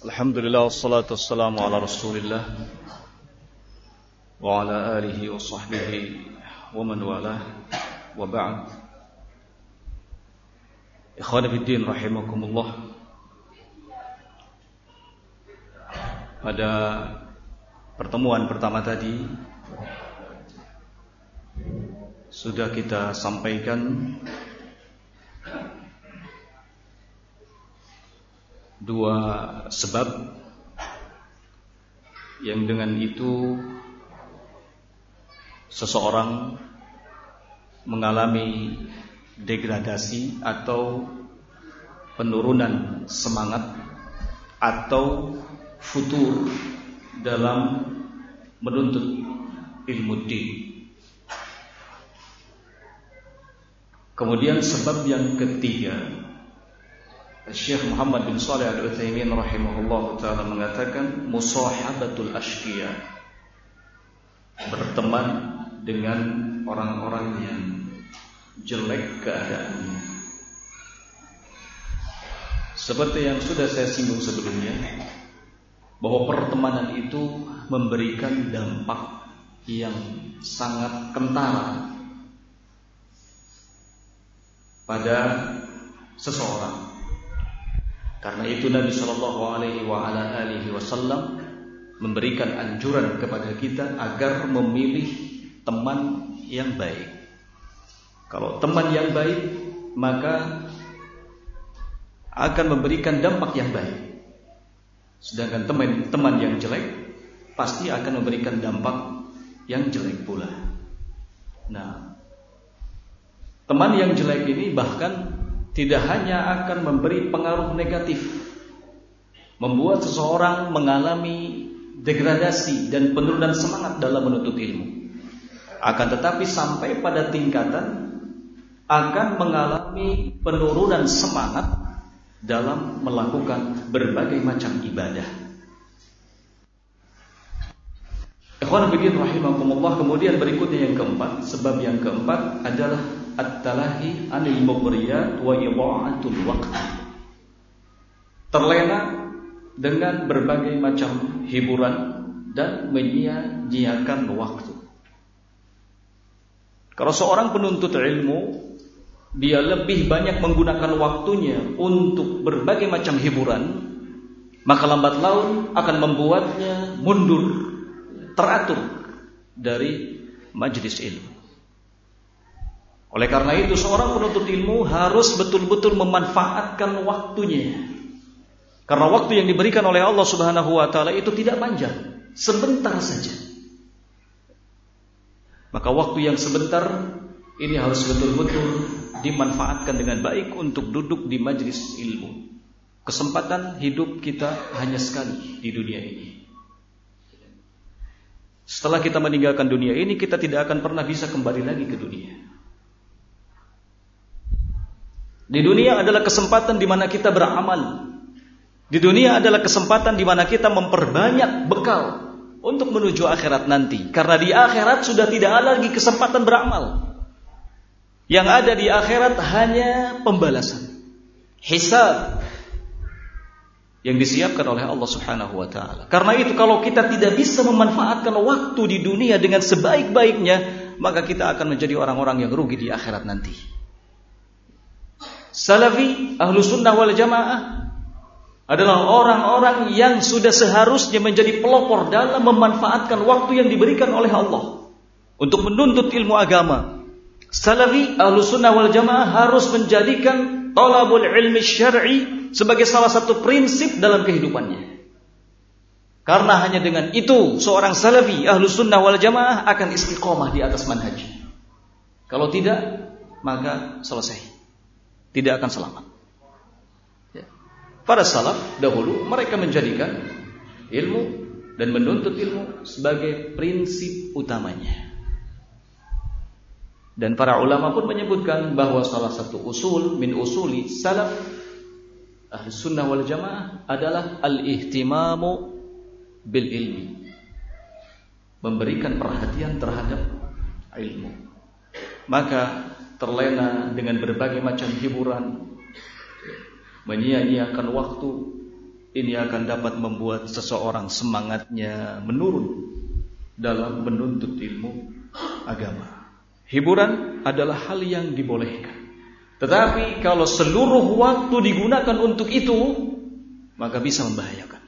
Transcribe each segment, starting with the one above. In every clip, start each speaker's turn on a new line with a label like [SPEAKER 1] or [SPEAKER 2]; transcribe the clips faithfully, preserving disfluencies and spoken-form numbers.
[SPEAKER 1] Alhamdulillah wassalatu wassalamu ala Rasulillah wa ala alihi wa sahbihi wa man walah wa ba'd. Ikhwan fiddin rahimakumullah. Pada pertemuan pertama tadi sudah kita sampaikan dua sebab yang dengan itu seseorang mengalami degradasi atau penurunan semangat atau futur dalam menuntut ilmu din. Kemudian sebab yang ketiga, Syekh Muhammad bin Shalih Al-Utsaimin rahimahullah ta'ala mengatakan musahabatul ashqiya, berteman dengan orang-orang yang jelek keadaannya. Seperti yang sudah saya singgung sebelumnya, bahwa pertemanan itu memberikan dampak yang sangat kentara pada seseorang. Karena itu Nabi Shallallahu Alaihi Wasallam memberikan anjuran kepada kita agar memilih teman yang baik. Kalau teman yang baik, maka akan memberikan dampak yang baik. Sedangkan teman teman yang jelek pasti akan memberikan dampak yang jelek pula. Nah, teman yang jelek ini bahkan tidak hanya akan memberi pengaruh negatif, membuat seseorang mengalami degradasi dan penurunan semangat dalam menuntut ilmu. Akan tetapi sampai pada tingkatan akan mengalami penurunan semangat dalam melakukan berbagai macam ibadah. Ikhwan fillah rahimakumullah. Kemudian berikutnya yang keempat, sebab yang keempat adalah at-talahi anil mughriyat wa idha'atul waqt. Terlena dengan berbagai macam hiburan dan menyia-nyiakan waktu. Kalau seorang penuntut ilmu, dia lebih banyak menggunakan waktunya untuk berbagai macam hiburan, maka lambat laun akan membuatnya mundur, teratur dari majelis ilmu. Oleh karena itu seorang penuntut ilmu harus betul-betul memanfaatkan waktunya. Karena waktu yang diberikan oleh Allah Subhanahu wa taala itu tidak panjang, sebentar saja. Maka waktu yang sebentar ini harus betul-betul dimanfaatkan dengan baik untuk duduk di majelis ilmu. Kesempatan hidup kita hanya sekali di dunia ini. Setelah kita meninggalkan dunia ini, kita tidak akan pernah bisa kembali lagi ke dunia. Di dunia adalah kesempatan di mana kita beramal. Di dunia adalah kesempatan di mana kita memperbanyak bekal untuk menuju akhirat nanti. Karena di akhirat sudah tidak ada lagi kesempatan beramal. Yang ada di akhirat hanya pembalasan, hisab yang disiapkan oleh Allah Subhanahu wa taala. Karena itu kalau kita tidak bisa memanfaatkan waktu di dunia dengan sebaik-baiknya, maka kita akan menjadi orang-orang yang rugi di akhirat nanti. Salafi, ahlu sunnah wal jamaah adalah orang-orang yang sudah seharusnya menjadi pelopor dalam memanfaatkan waktu yang diberikan oleh Allah untuk menuntut ilmu agama. Salafi, ahlu sunnah wal jamaah harus menjadikan talabul ilmi syar'i sebagai salah satu prinsip dalam kehidupannya. Karena hanya dengan itu seorang salafi, ahlu sunnah wal jamaah akan istiqomah di atas manhaj. Kalau tidak, maka selesai. Tidak akan selamat. Para salaf dahulu mereka menjadikan ilmu dan menuntut ilmu sebagai prinsip utamanya. Dan para ulama pun menyebutkan bahwa salah satu usul min usuli salaf ahli sunnah wal jamaah adalah al-ihtimamu bil ilmi, memberikan perhatian terhadap ilmu. Maka terlena dengan berbagai macam hiburan, menyia-nyiakan waktu, ini akan dapat membuat seseorang semangatnya menurun dalam menuntut ilmu agama. Hiburan adalah hal yang dibolehkan. Tetapi kalau seluruh waktu digunakan untuk itu, maka bisa membahayakan.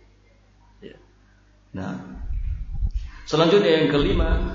[SPEAKER 1] Nah, selanjutnya yang kelima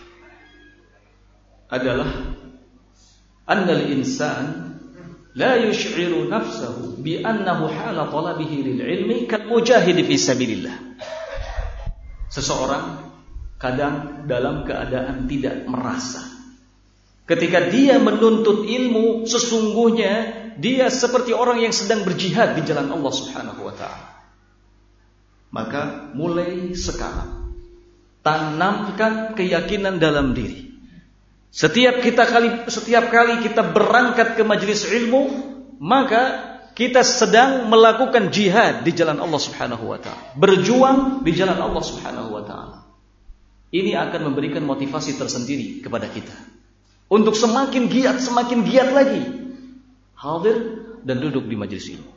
[SPEAKER 1] adalah annal insan la yush'iru nafsahu bi annahu hala talabihi lil ilmi kal mujahid fi sabilillah. Seseorang kadang dalam keadaan tidak merasa ketika dia menuntut ilmu, sesungguhnya dia seperti orang yang sedang berjihad di jalan Allah Subhanahu wa taala. Maka mulai sekarang tanamkan keyakinan dalam diri. Setiap kita kali setiap kali kita berangkat ke majelis ilmu, maka kita sedang melakukan jihad di jalan Allah Subhanahu wa taala, berjuang di jalan Allah Subhanahu wa taala. Ini akan memberikan motivasi tersendiri kepada kita untuk semakin giat, semakin giat lagi hadir dan duduk di majelis ilmu.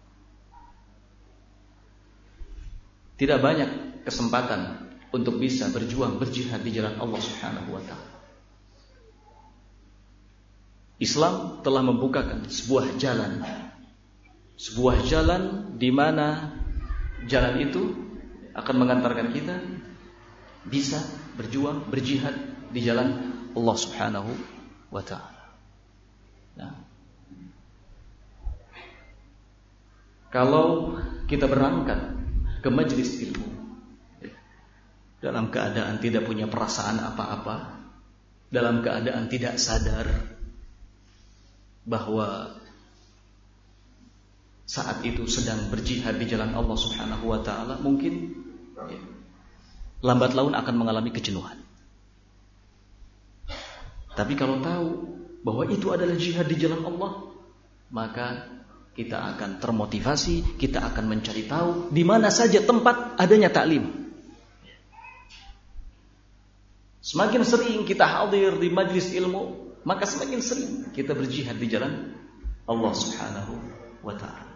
[SPEAKER 1] Tidak banyak kesempatan untuk bisa berjuang, berjihad di jalan Allah Subhanahu wa taala. Islam telah membukakan sebuah jalan. Sebuah jalan di mana jalan itu akan mengantarkan kita bisa berjuang, berjihad di jalan Allah Subhanahu wa taala. Nah, kalau kita berangkat ke majelis ilmu dalam keadaan tidak punya perasaan apa-apa, dalam keadaan tidak sadar bahwa saat itu sedang berjihad di jalan Allah Subhanahu wa taala, mungkin ya, lambat laun akan mengalami kejenuhan. Tapi kalau tahu bahwa itu adalah jihad di jalan Allah, maka kita akan termotivasi, kita akan mencari tahu di mana saja tempat adanya taklim. Semakin sering kita hadir di majlis ilmu, maka semakin sering kita berjihad di jalan Allah Subhanahu wa taala.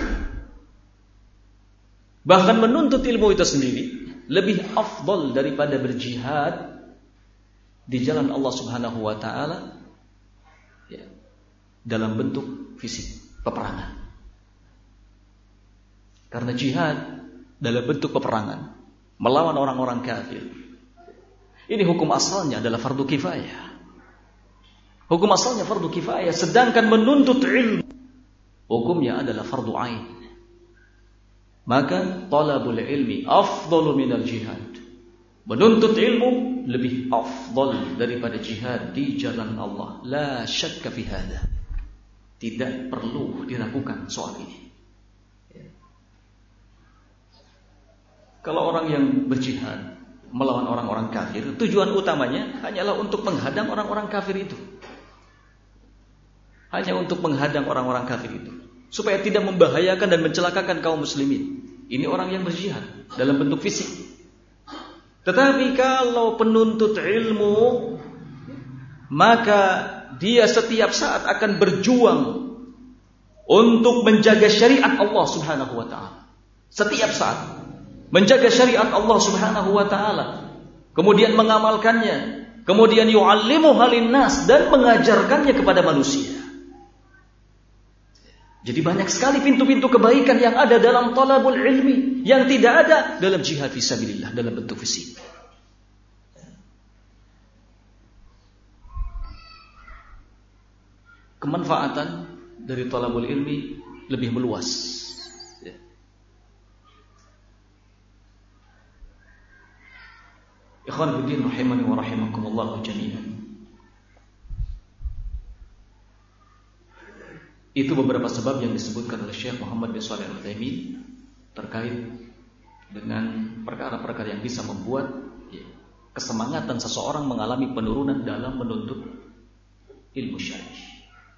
[SPEAKER 1] Bahkan menuntut ilmu itu sendiri lebih afdal daripada berjihad di jalan Allah Subhanahu wa taala ya, dalam bentuk fisik, peperangan. Karena jihad dalam bentuk peperangan melawan orang-orang kafir, ini hukum asalnya adalah fardu kifayah. Hukum asalnya fardu kifayah, sedangkan menuntut ilmu hukumnya adalah fardu ain. Maka talabul ilmi afdalu minal jihad. Menuntut ilmu lebih afdal daripada jihad di jalan Allah. La syakka fi hadha. Tidak perlu diragukan soal ini. Kalau orang yang berjihad melawan orang-orang kafir, tujuan utamanya hanyalah untuk menghadang orang-orang kafir itu. Hanya untuk menghadang orang-orang kafir itu, supaya tidak membahayakan dan mencelakakan kaum muslimin. Ini orang yang berjihad dalam bentuk fisik. Tetapi kalau penuntut ilmu, maka dia setiap saat akan berjuang untuk menjaga syariat Allah Subhanahu wa taala. Setiap saat menjaga syariat Allah Subhanahu wa taala, kemudian mengamalkannya, kemudian yu'allimuha linnas, dan mengajarkannya kepada manusia. Jadi banyak sekali pintu-pintu kebaikan yang ada dalam talabul ilmi yang tidak ada dalam jihad fisabilillah dalam bentuk fisik. Kemanfaatan dari talabul ilmi lebih meluas. Ikhwan fillah rahimani wa rahimakumullah jami'an. Itu beberapa sebab yang disebutkan oleh Syekh Muhammad bin Shalih Al-Utsaimin terkait dengan perkara-perkara yang bisa membuat ya, kesemangatan seseorang mengalami penurunan dalam menuntut ilmu syar'i.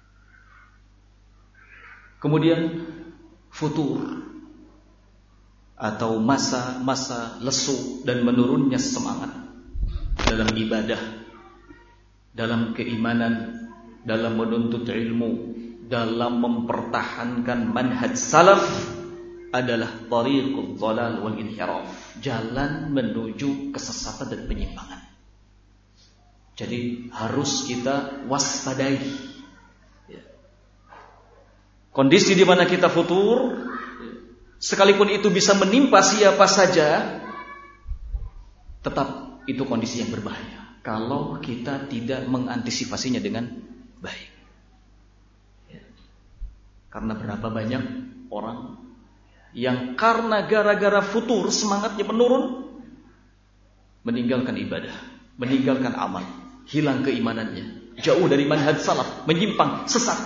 [SPEAKER 1] Kemudian futur atau masa-masa lesu dan menurunnya semangat dalam ibadah, dalam keimanan, dalam menuntut ilmu, dalam mempertahankan manhaj salaf, adalah tariqul dhalal wal inhiraf, jalan menuju kesesatan dan penyimpangan. Jadi harus kita waspadai kondisi di mana kita futur, sekalipun itu bisa menimpa siapa saja, tetap itu kondisi yang berbahaya kalau kita tidak mengantisipasinya dengan baik. Karena berapa banyak orang yang karena gara-gara futur semangatnya menurun, meninggalkan ibadah, meninggalkan amal, hilang keimanannya, jauh dari manhaj salaf, menyimpang, sesat.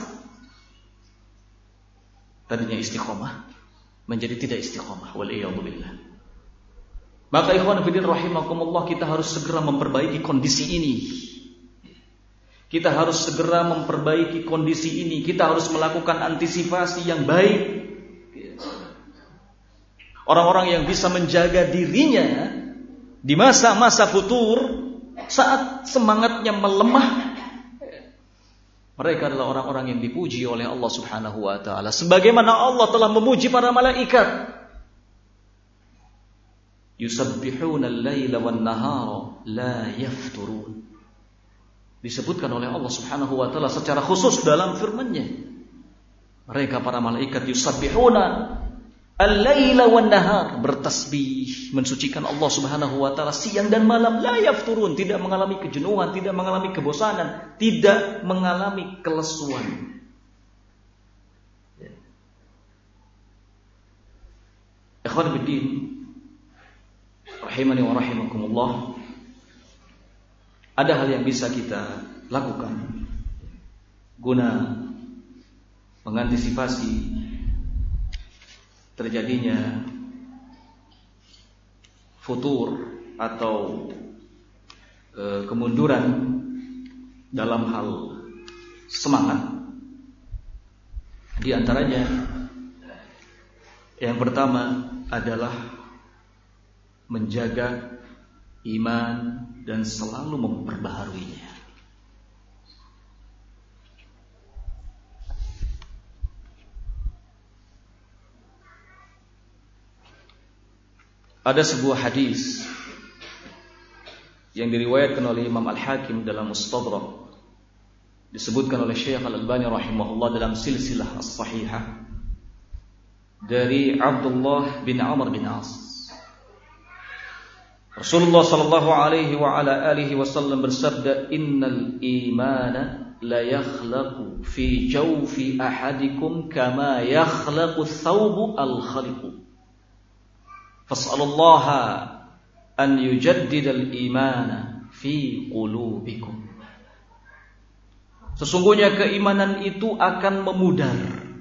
[SPEAKER 1] Tadinya istiqomah menjadi tidak istiqomah, waliyadzubillah. Maka ikhwan fillah rahimakumullah, kita harus segera memperbaiki kondisi ini. Kita harus segera memperbaiki kondisi ini. Kita harus melakukan antisipasi yang baik. Orang-orang yang bisa menjaga dirinya di masa-masa futur, saat semangatnya melemah, mereka adalah orang-orang yang dipuji oleh Allah Subhanahu wa taala, sebagaimana Allah telah memuji para malaikat. Yusabbihuna al-laila wan-nahara la yafturun. Disebutkan oleh Allah Subhanahu wa taala secara khusus dalam firman-Nya. Mereka para malaikat yusabbihuna al-laila wan-nahar, bertasbih, mensucikan Allah Subhanahu wa taala siang dan malam, la yafturun, tidak mengalami kejenuhan, tidak mengalami kebosanan, tidak mengalami kelesuan. Ikhwan fillah rahimani wa rahimakumullah, ada hal yang bisa kita lakukan guna mengantisipasi terjadinya futur atau e, kemunduran dalam hal semangat. Di antaranya yang pertama adalah menjaga iman dan selalu memperbaharuinya. Ada sebuah hadis yang diriwayatkan oleh Imam Al-Hakim dalam Mustadrak, disebutkan oleh Syekh Al-Albani rahimahullah dalam silsilah as-sahihah, dari Abdullah bin Amr bin As. Rasulullah sallallahu alaihi wa ala alihi wasallam bersabda, "Innal imana la yakhlaqu fi jawfi ahadikum kama yakhlaqu thawbu al-khaliqu. Fas'alullaha an yujaddidal imana fi qulubikum." Sesungguhnya keimanan itu akan memudar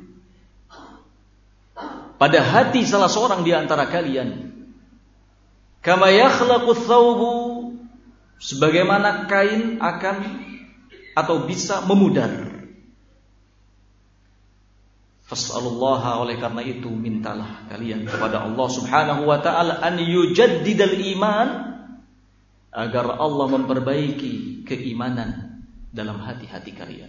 [SPEAKER 1] pada hati salah seorang di antara kalian, kama yakhlaqu thawbu, sebagaimana kain akan atau bisa memudar. Fas'alullaha, oleh karena itu mintalah kalian kepada Allah Subhanahu wa taala an yujaddidal iman, agar Allah memperbaiki keimanan dalam hati-hati kalian.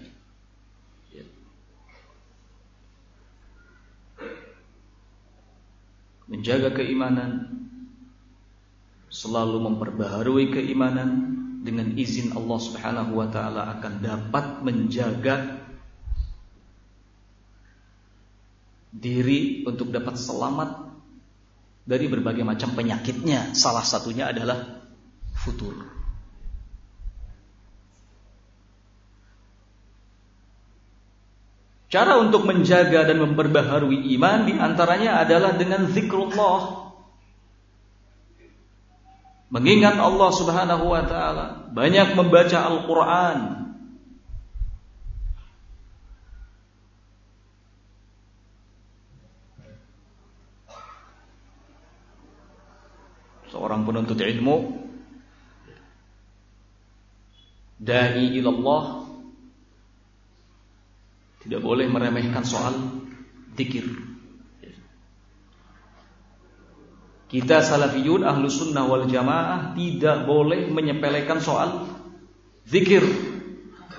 [SPEAKER 1] Menjaga keimanan, selalu memperbaharui keimanan, dengan izin Allah Subhanahu wa taala akan dapat menjaga diri untuk dapat selamat dari berbagai macam penyakitnya. Salah satunya adalah futur. Cara untuk menjaga dan memperbaharui iman diantaranya adalah dengan zikrullah, mengingat Allah Subhanahu wa taala, banyak membaca Al-Qur'an. Seorang penuntut ilmu, dai ilallah, tidak boleh meremehkan soal zikir. Kita salafiyun ahlu sunnah wal jamaah tidak boleh menyepelekan soal zikir.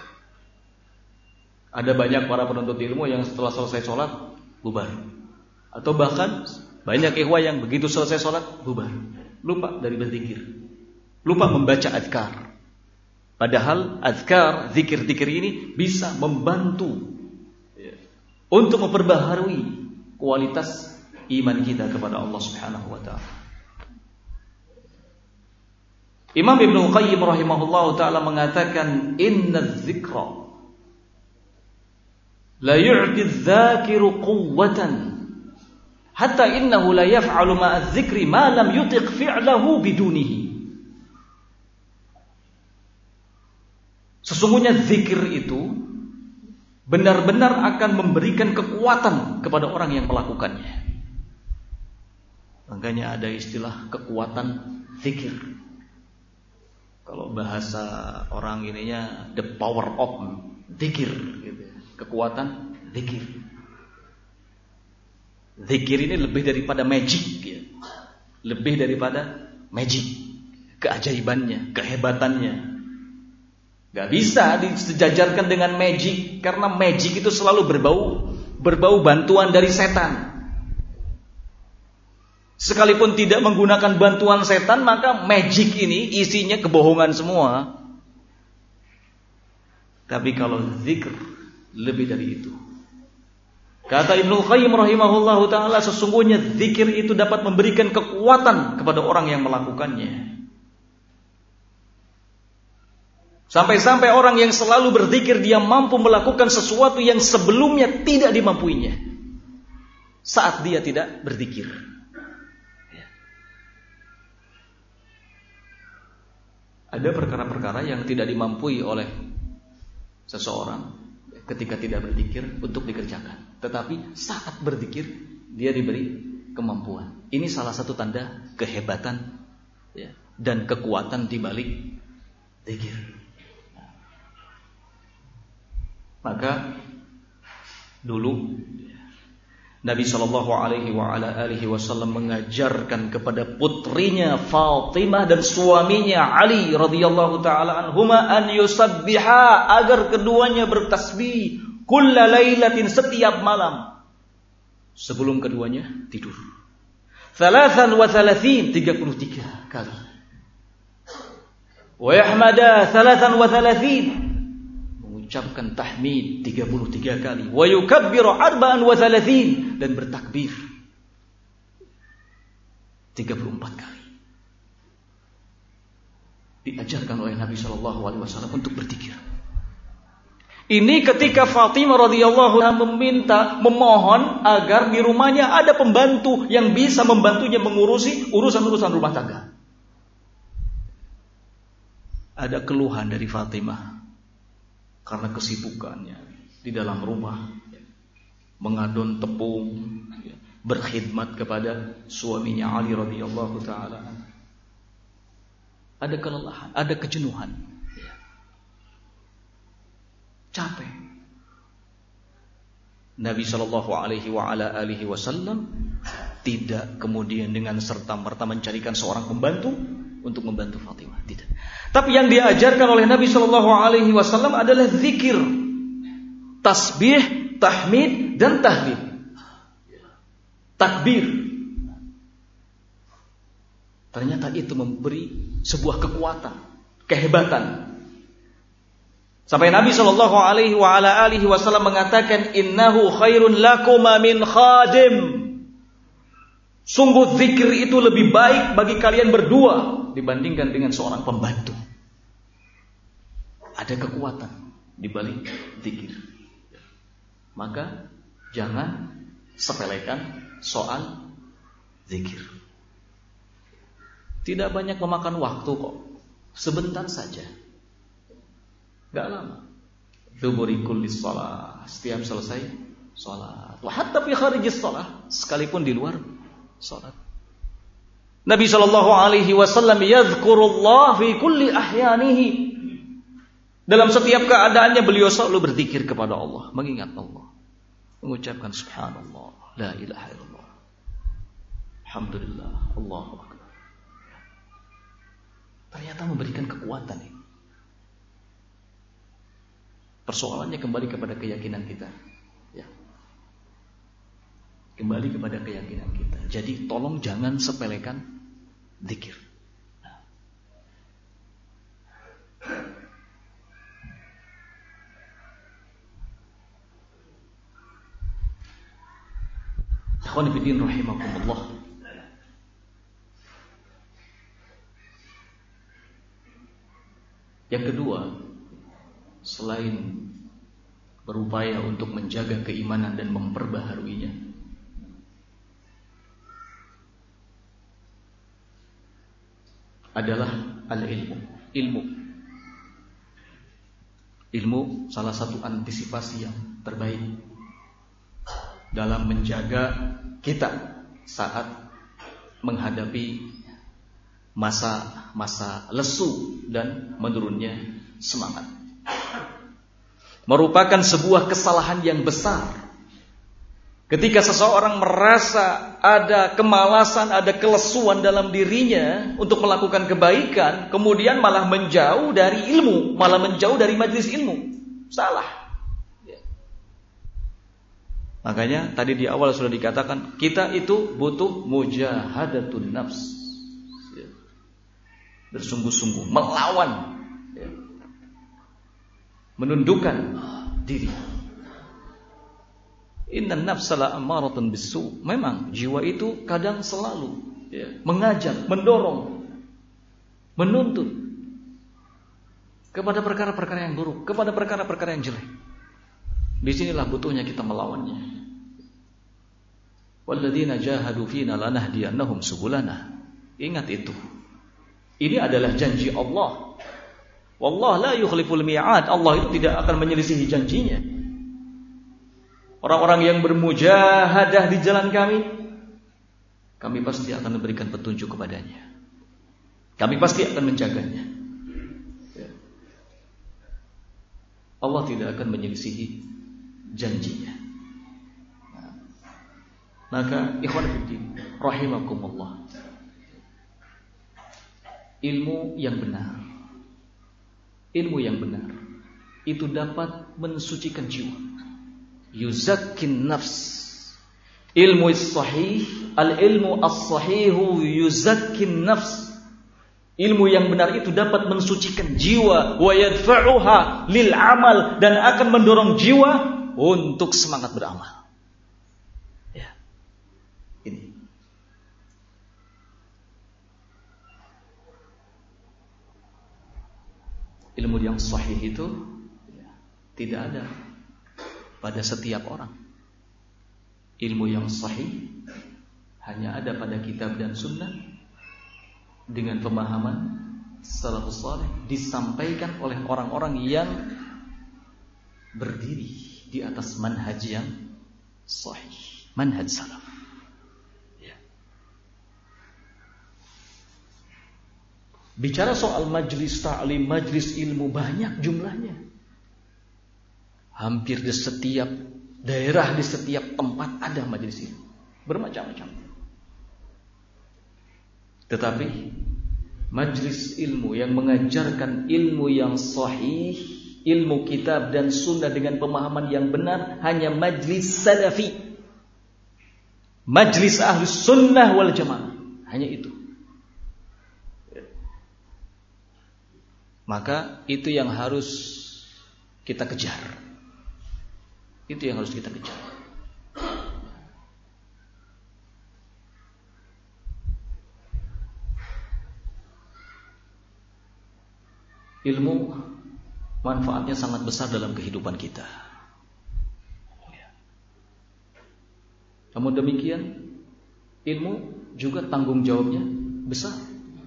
[SPEAKER 1] Ada banyak para penuntut ilmu yang setelah selesai sholat bubar. Atau bahkan banyak ikhwah yang begitu selesai sholat bubar, lupa dari berzikir, lupa membaca azkar. Padahal azkar, zikir-zikir ini bisa membantu ya, untuk memperbaharui kualitas iman kita kepada Allah Subhanahu wa taala. Imam Ibnu Qayyim rahimahullahu taala mengatakan, "Inna dzikra la yu'ti adh-dzakiru quwwatan hatta innahu la yaf'alu ma'a adh-dzikri ma lam yutiq fi'lahu bidunihi." Sesungguhnya zikir itu benar-benar akan memberikan kekuatan kepada orang yang melakukannya. Makanya ada istilah kekuatan zikir. Kalau bahasa orang ininya the power of zikir gitu. Kekuatan zikir. Zikir ini lebih daripada magic ya. Lebih daripada magic. Keajaibannya, kehebatannya. Gak bisa disejajarkan dengan magic, karena magic itu selalu berbau berbau bantuan dari setan. Sekalipun tidak menggunakan bantuan setan, maka magic ini isinya kebohongan semua. Tapi kalau zikr lebih dari itu. Kata Ibnu Qayyim rahimahullahu taala, sesungguhnya zikir itu dapat memberikan kekuatan kepada orang yang melakukannya. Sampai-sampai orang yang selalu berzikir, dia mampu melakukan sesuatu yang sebelumnya tidak dimampuinya saat dia tidak berzikir. Ada perkara-perkara yang tidak dimampui oleh seseorang ketika tidak berzikir untuk dikerjakan, tetapi saat berzikir dia diberi kemampuan. Ini salah satu tanda kehebatan ya, dan kekuatan di balik zikir. Maka dulu Nabi Shallallahu Alaihi wa ala alihi Wasallam mengajarkan kepada putrinya Fatimah dan suaminya Ali radhiyallahu taala anhuma an yusabbiha, agar keduanya bertasbih kulla lailatin, setiap malam sebelum keduanya tidur. Thalathan wa thalathin, tiga puluh tiga kali. Wa yahmada thalathan wa thalathin, mengucapkan tahmid tiga puluh tiga kali. Wa yukabbiru arba'an wa thalathin, dan bertakbir tiga puluh empat kali. Diajarkan oleh Nabi shallallahu alaihi wasallam untuk berzikir. Ini ketika Fatimah radhiyallahu anha meminta, memohon agar di rumahnya ada pembantu yang bisa membantunya mengurusi urusan-urusan rumah tangga. Ada keluhan dari Fatimah karena kesibukannya di dalam rumah, mengadon tepung, berkhidmat kepada suaminya Ali radhiyallahu taala. Ada kelelahan, ada kejenuhan, capek. Nabi Shallallahu Alaihi wa ala alihi Wasallam tidak kemudian dengan serta merta mencarikan seorang pembantu untuk membantu Fatimah, tidak. Tapi yang diajarkan oleh Nabi Shallallahu Alaihi Wasallam adalah zikir, tasbih, tahmid, dan tahlil, takbir. Ternyata itu memberi sebuah kekuatan, kehebatan. Sampai Nabi Shallallahu Alaihi wa ala alihi Wasallam mengatakan, innahu khairun lakuma min khadim. Sungguh zikir itu lebih baik bagi kalian berdua dibandingkan dengan seorang pembantu. Ada kekuatan di balik zikir. Maka jangan sepelekan soal zikir. Tidak banyak memakan waktu kok. Sebentar saja. Gak lama. Dzuburi kulli shalah, setiap selesai salat. Wa hatta fi kharijis shalah, sekalipun di luar salat. Nabi sallallahu alaihi wasallam yadhkurullah fi kulli ahyanihi. Dalam setiap keadaannya beliau selalu berzikir kepada Allah, mengingat Allah, mengucapkan subhanallah, la ilaha illallah, alhamdulillah, Allahu akbar. Ternyata memberikan kekuatan ini. Persoalannya kembali kepada keyakinan kita, ya. Kembali kepada keyakinan kita. Jadi tolong jangan sepelekan zikir. Ikhwan fillah rahimakumullah. Yang kedua, selain berupaya untuk menjaga keimanan dan memperbaharuinya, adalah al-ilmu. Ilmu. Ilmu salah satu antisipasi yang terbaik dalam menjaga kita saat menghadapi masa-masa lesu dan menurunnya semangat. Merupakan sebuah kesalahan yang besar ketika seseorang merasa ada kemalasan, ada kelesuan dalam dirinya untuk melakukan kebaikan, kemudian malah menjauh dari ilmu, malah menjauh dari majelis ilmu. Salah. Ya. Makanya tadi di awal sudah dikatakan, kita itu butuh mujahadatun nafs. Ya. Bersungguh-sungguh, melawan. Ya. Menundukkan diri. Innan nafsa la'ammaratun bisu. Memang jiwa itu kadang selalu ya, mengajak, mendorong, menuntut kepada perkara-perkara yang buruk, kepada perkara-perkara yang jelek. Disinilah butuhnya kita melawannya. Walladzina jahadu fina lanahdiyannahum subulana. Ingat itu. Ini adalah janji Allah. Wallahu la yukhliful mi'ad. Allah itu tidak akan menyelisihi janjinya. Orang-orang yang bermujahadah di jalan kami, kami pasti akan memberikan petunjuk kepadanya. Kami pasti akan menjaganya. Allah tidak akan menyelisihi janjinya. Maka ikhwan fillah rahimakumullah, ilmu yang benar, ilmu yang benar itu dapat mensucikan jiwa. Yuzakkin nafs. Ilmu sahih, al-ilmu as-sahihu yuzakkin nafs. Ilmu yang benar itu dapat mensucikan jiwa, wa yadfa'uha lil amal, dan akan mendorong jiwa untuk semangat beramal. Ya. Ini. Ilmu yang sahih itu ya, tidak ada pada setiap orang. Ilmu yang sahih hanya ada pada kitab dan sunnah dengan pemahaman salafus saleh, disampaikan oleh orang-orang yang berdiri di atas manhaj yang sahih, manhaj salaf. Ya. Bicara soal majlis ta'lim, majlis ilmu, banyak jumlahnya. Hampir di setiap daerah, di setiap tempat ada majelis ilmu, bermacam-macam. Tetapi majelis ilmu yang mengajarkan ilmu yang sahih, ilmu kitab dan sunnah dengan pemahaman yang benar, hanya majelis salafi, majelis ahlus sunnah wal jamaah, hanya itu. Maka itu yang harus kita kejar. Itu yang harus kita kejar. Ilmu manfaatnya sangat besar dalam kehidupan kita. Namun demikian, ilmu juga tanggung jawabnya besar.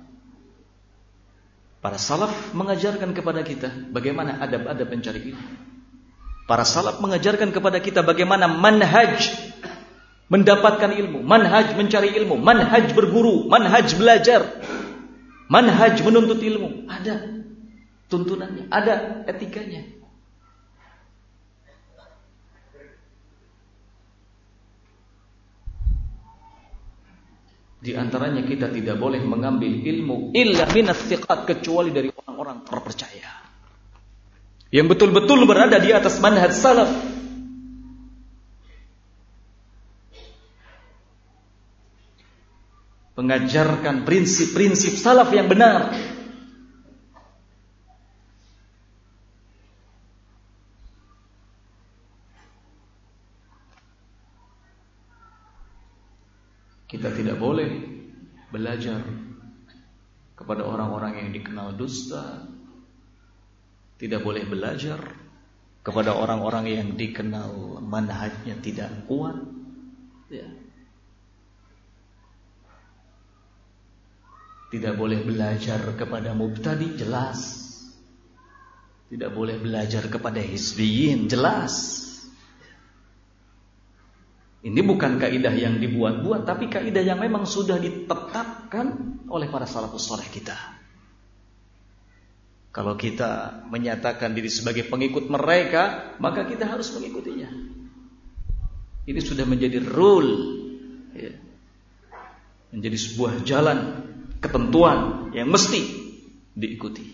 [SPEAKER 1] Para salaf mengajarkan kepada kita bagaimana adab-adab mencari ilmu. Para salaf mengajarkan kepada kita bagaimana manhaj mendapatkan ilmu, manhaj mencari ilmu, manhaj berguru, manhaj belajar, manhaj menuntut ilmu. Ada tuntunannya, ada etikanya. Di antaranya kita tidak boleh mengambil ilmu illa minas thiqat, kecuali dari orang-orang terpercaya yang betul-betul berada di atas manhaj salaf. mengajarkan prinsip-prinsip salaf yang benar. Kita tidak boleh belajar kepada orang-orang yang dikenal dusta. Tidak boleh belajar kepada orang-orang yang dikenal manhajnya tidak kuat. Ya. Tidak boleh belajar kepada mubtadi, jelas. Tidak boleh belajar kepada hizbiyin, jelas. Ini bukan kaidah yang dibuat-buat, tapi kaidah yang memang sudah ditetapkan oleh para salafus saleh kita. Kalau kita menyatakan diri sebagai pengikut mereka, maka kita harus mengikutinya. Ini sudah menjadi rule, ya. Menjadi sebuah jalan, ketentuan yang mesti diikuti.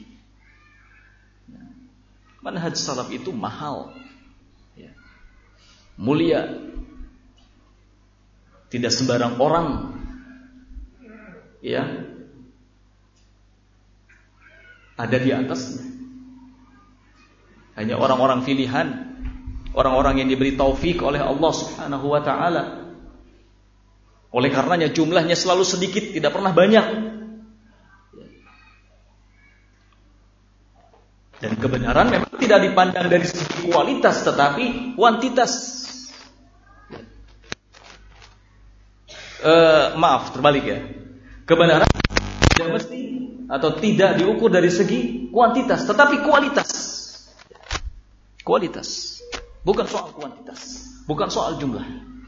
[SPEAKER 1] Manhaj salaf itu mahal, ya. Mulia. Tidak sembarang orang ya ada di atasnya. Hanya orang-orang pilihan, orang-orang yang diberi taufik oleh Allah Subhanahu wa taala. Oleh karenanya jumlahnya selalu sedikit, tidak pernah banyak. Dan kebenaran memang tidak dipandang dari segi kualitas tetapi kuantitas. Uh, maaf, terbalik ya. Kebenaran tidak mesti atau tidak diukur dari segi kuantitas, tetapi kualitas. Kualitas, bukan soal kuantitas, bukan soal jumlah.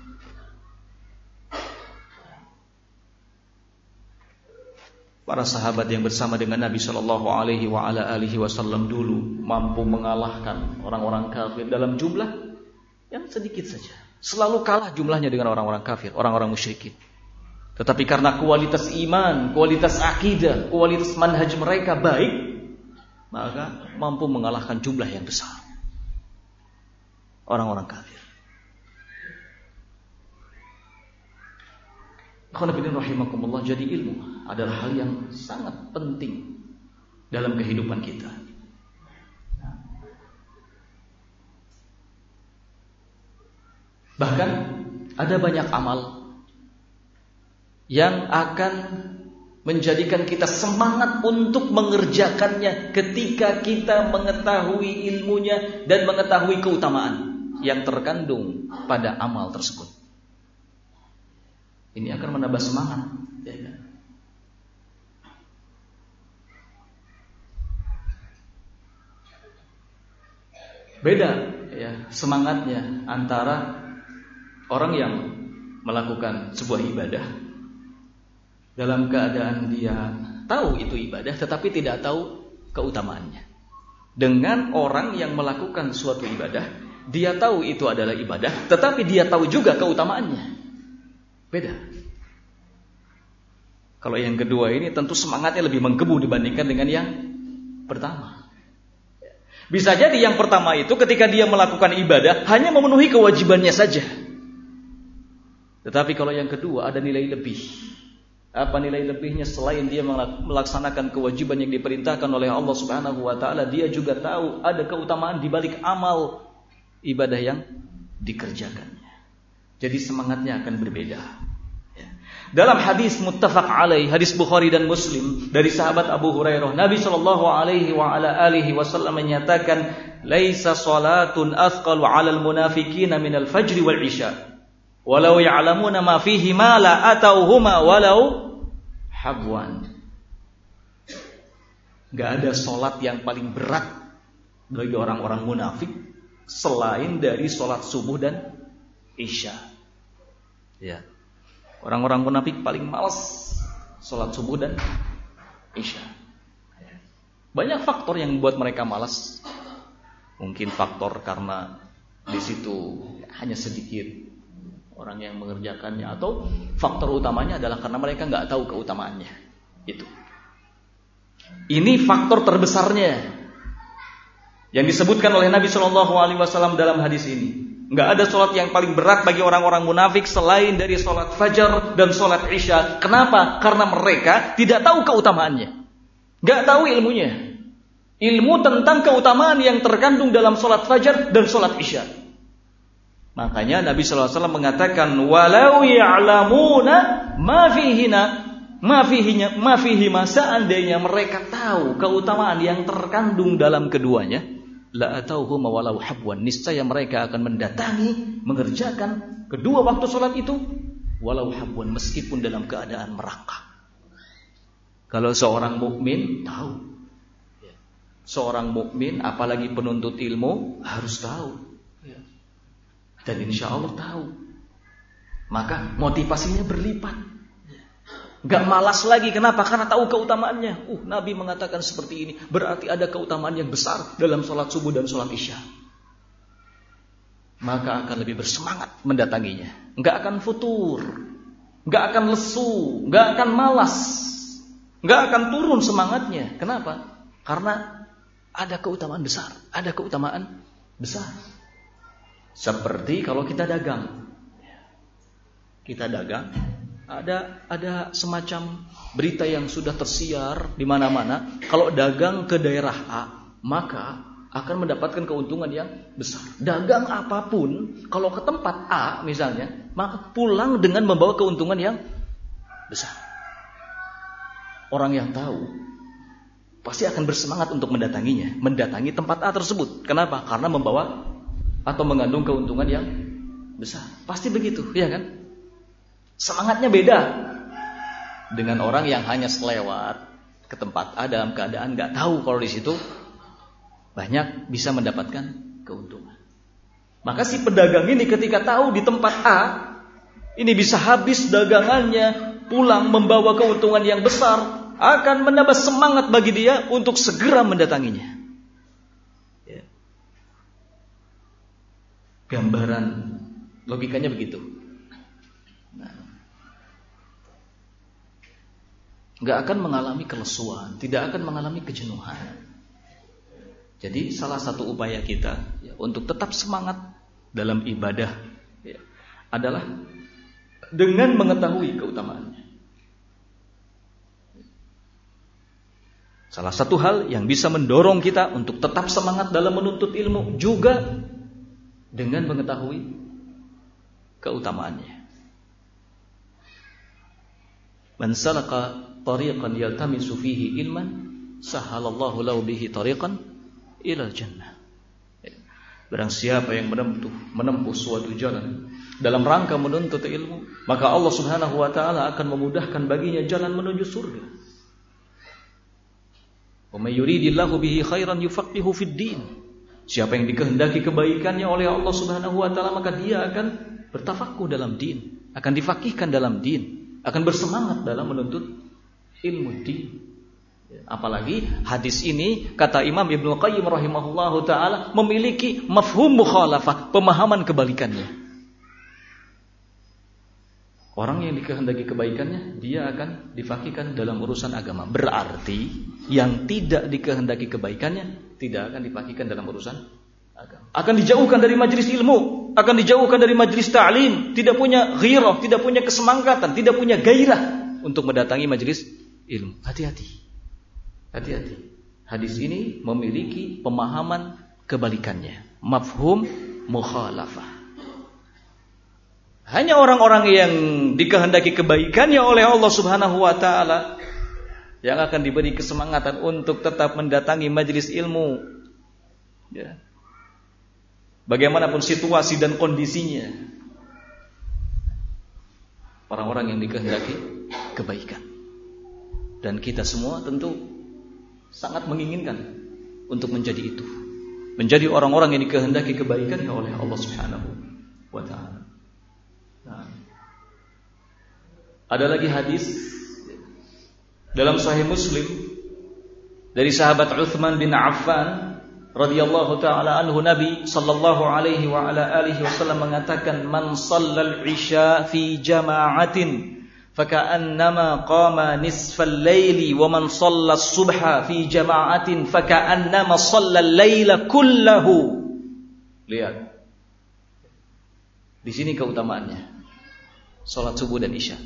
[SPEAKER 1] Para sahabat yang bersama dengan Nabi Shallallahu Alaihi Wasallam dulu mampu mengalahkan orang-orang kafir dalam jumlah yang sedikit saja. Selalu kalah jumlahnya dengan orang-orang kafir, orang-orang musyrikin. Tetapi karena kualitas iman, kualitas akidah, kualitas manhaj mereka baik, maka mampu mengalahkan jumlah yang besar orang-orang kafir. Khonafidin rahimakumullah, jadi ilmu adalah hal yang sangat penting dalam kehidupan kita. Bahkan ada banyak amal yang akan menjadikan kita semangat untuk mengerjakannya ketika kita mengetahui ilmunya dan mengetahui keutamaan yang terkandung pada amal tersebut. Ini akan menambah semangat, ya kan? Beda ya semangatnya antara orang yang melakukan sebuah ibadah dalam keadaan dia tahu itu ibadah tetapi tidak tahu keutamaannya, dengan orang yang melakukan suatu ibadah, dia tahu itu adalah ibadah tetapi dia tahu juga keutamaannya. Beda. Kalau yang kedua ini tentu semangatnya lebih menggebu dibandingkan dengan yang pertama. Bisa jadi yang pertama itu ketika dia melakukan ibadah hanya memenuhi kewajibannya saja. Tetapi kalau yang kedua ada nilai lebih. Apa nilai lebihnya selain dia melaksanakan kewajiban yang diperintahkan oleh Allah Subhanahu wa taala, dia juga tahu ada keutamaan di balik amal ibadah yang dikerjakannya. Jadi semangatnya akan berbeda. Dalam hadis muttafaq alaih, hadis Bukhari dan Muslim dari sahabat Abu Hurairah, Nabi sallallahu alaihi wa ala alihi wasallam menyatakan, "Laisa salatun athqalu 'alal munafiqina minal fajri wal 'isya." Walau ya'lamuna ma fihi ma la atauhuma walau habwan. Enggak ada salat yang paling berat bagi orang-orang munafik selain dari salat subuh dan isya. Ya. Orang-orang munafik paling malas salat subuh dan isya. Banyak faktor yang membuat mereka malas. Mungkin faktor karena di situ hanya sedikit orang yang mengerjakannya, atau faktor utamanya adalah karena mereka nggak tahu keutamaannya. Itu. Ini faktor terbesarnya yang disebutkan oleh Nabi Shallallahu Alaihi Wasallam dalam hadis ini. Nggak ada sholat yang paling berat bagi orang-orang munafik selain dari sholat fajar dan sholat isya. Kenapa? Karena mereka tidak tahu keutamaannya, nggak tahu ilmunya. Ilmu tentang keutamaan yang terkandung dalam sholat fajar dan sholat isya. Makanya Nabi shallallahu alaihi wasallam mengatakan, walau ya'lamuna ma fihina ma fihinya ma fihima, seandainya mereka tahu keutamaan yang terkandung dalam keduanya, la atauhuma walau habwan, niscaya mereka akan mendatangi, mengerjakan kedua waktu sholat itu walau habwan, meskipun dalam keadaan merangkak. Kalau seorang mukmin tahu, seorang mukmin apalagi penuntut ilmu harus tahu, dan insya Allah tahu, maka motivasinya berlipat, gak malas lagi. Kenapa? Karena tahu keutamaannya. Uh, Nabi mengatakan seperti ini, berarti ada keutamaan yang besar dalam sholat subuh dan sholat isya. Maka akan lebih bersemangat mendatanginya, gak akan futur, gak akan lesu, gak akan malas, gak akan turun semangatnya. Kenapa? Karena ada keutamaan besar, ada keutamaan besar. Seperti kalau kita dagang, kita dagang, ada ada semacam berita yang sudah tersiar di mana-mana. Kalau dagang ke daerah A, maka akan mendapatkan keuntungan yang besar. Dagang apapun, kalau ke tempat A misalnya, maka pulang dengan membawa keuntungan yang besar. Orang yang tahu pasti akan bersemangat untuk mendatanginya, mendatangi tempat A tersebut. Kenapa? Karena membawa atau mengandung keuntungan yang besar. Pasti begitu, ya kan? Semangatnya beda dengan orang yang hanya selewat ke tempat A dalam keadaan nggak tahu kalau di situ banyak bisa mendapatkan keuntungan. Maka si pedagang ini ketika tahu di tempat A ini bisa habis dagangannya, pulang membawa keuntungan yang besar, akan menambah semangat bagi dia untuk segera mendatanginya. Ya. Gambaran logikanya begitu. Nah, gak akan mengalami kelesuan, tidak akan mengalami kejenuhan. Jadi salah satu upaya kita ya, untuk tetap semangat dalam ibadah ya, adalah dengan mengetahui keutamaannya. Salah satu hal yang bisa mendorong kita untuk tetap semangat dalam menuntut ilmu juga dengan mengetahui keutamaannya. Man salaka tariqan yaltamisu fihi ilman, sahalallahu lahu bihi tariqan ilal jannah. Barang siapa yang menempuh menempuh suatu jalan dalam rangka menuntut ilmu, maka Allah Subhanahu wa taala akan memudahkan baginya jalan menuju surga. Wa may yuridillahu bihi khairan yufaqihu fid din. Siapa yang dikehendaki kebaikannya oleh Allah Subhanahu wa taala, maka dia akan bertafakuh dalam din, akan difaqihkan dalam din, akan bersemangat dalam menuntut ilmu din. Apalagi hadis ini kata Imam Ibnu Qayyim rahimahullahu taala memiliki mafhum mukhalafah, pemahaman kebalikannya. Orang yang dikehendaki kebaikannya, dia akan difaqihkan dalam urusan agama. Berarti yang tidak dikehendaki kebaikannya tidak akan difaqihkan dalam urusan agama. Akan dijauhkan dari majelis ilmu, akan dijauhkan dari majelis ta'lim, tidak punya ghirah, tidak punya kesemangatan, tidak punya gairah untuk mendatangi majelis ilmu. Hati-hati. Hati-hati. Hadis ini memiliki pemahaman kebalikannya. Mafhum mukhalafah. Hanya orang-orang yang dikehendaki kebaikannya oleh Allah Subhanahu wa taala yang akan diberi kesemangatan untuk tetap mendatangi majelis ilmu. Ya. Bagaimanapun situasi dan kondisinya. Orang-orang yang dikehendaki kebaikan. Dan kita semua tentu sangat menginginkan untuk menjadi itu. Menjadi orang-orang yang dikehendaki kebaikannya oleh Allah Subhanahu wa taala. Nah, ada lagi hadis dalam Sahih Muslim dari sahabat Utsman bin Affan radhiyallahu taala anhu, Nabi sallallahu alaihi wa ala alihi wasallam mengatakan, man shallal isya fi jama'atin faka'annama qama nisfal laili wa man shalla as-subha fi jama'atin faka'annama shalla al-laila kullahu. Lihat, Di sini keutamaannya, salat subuh dan isya.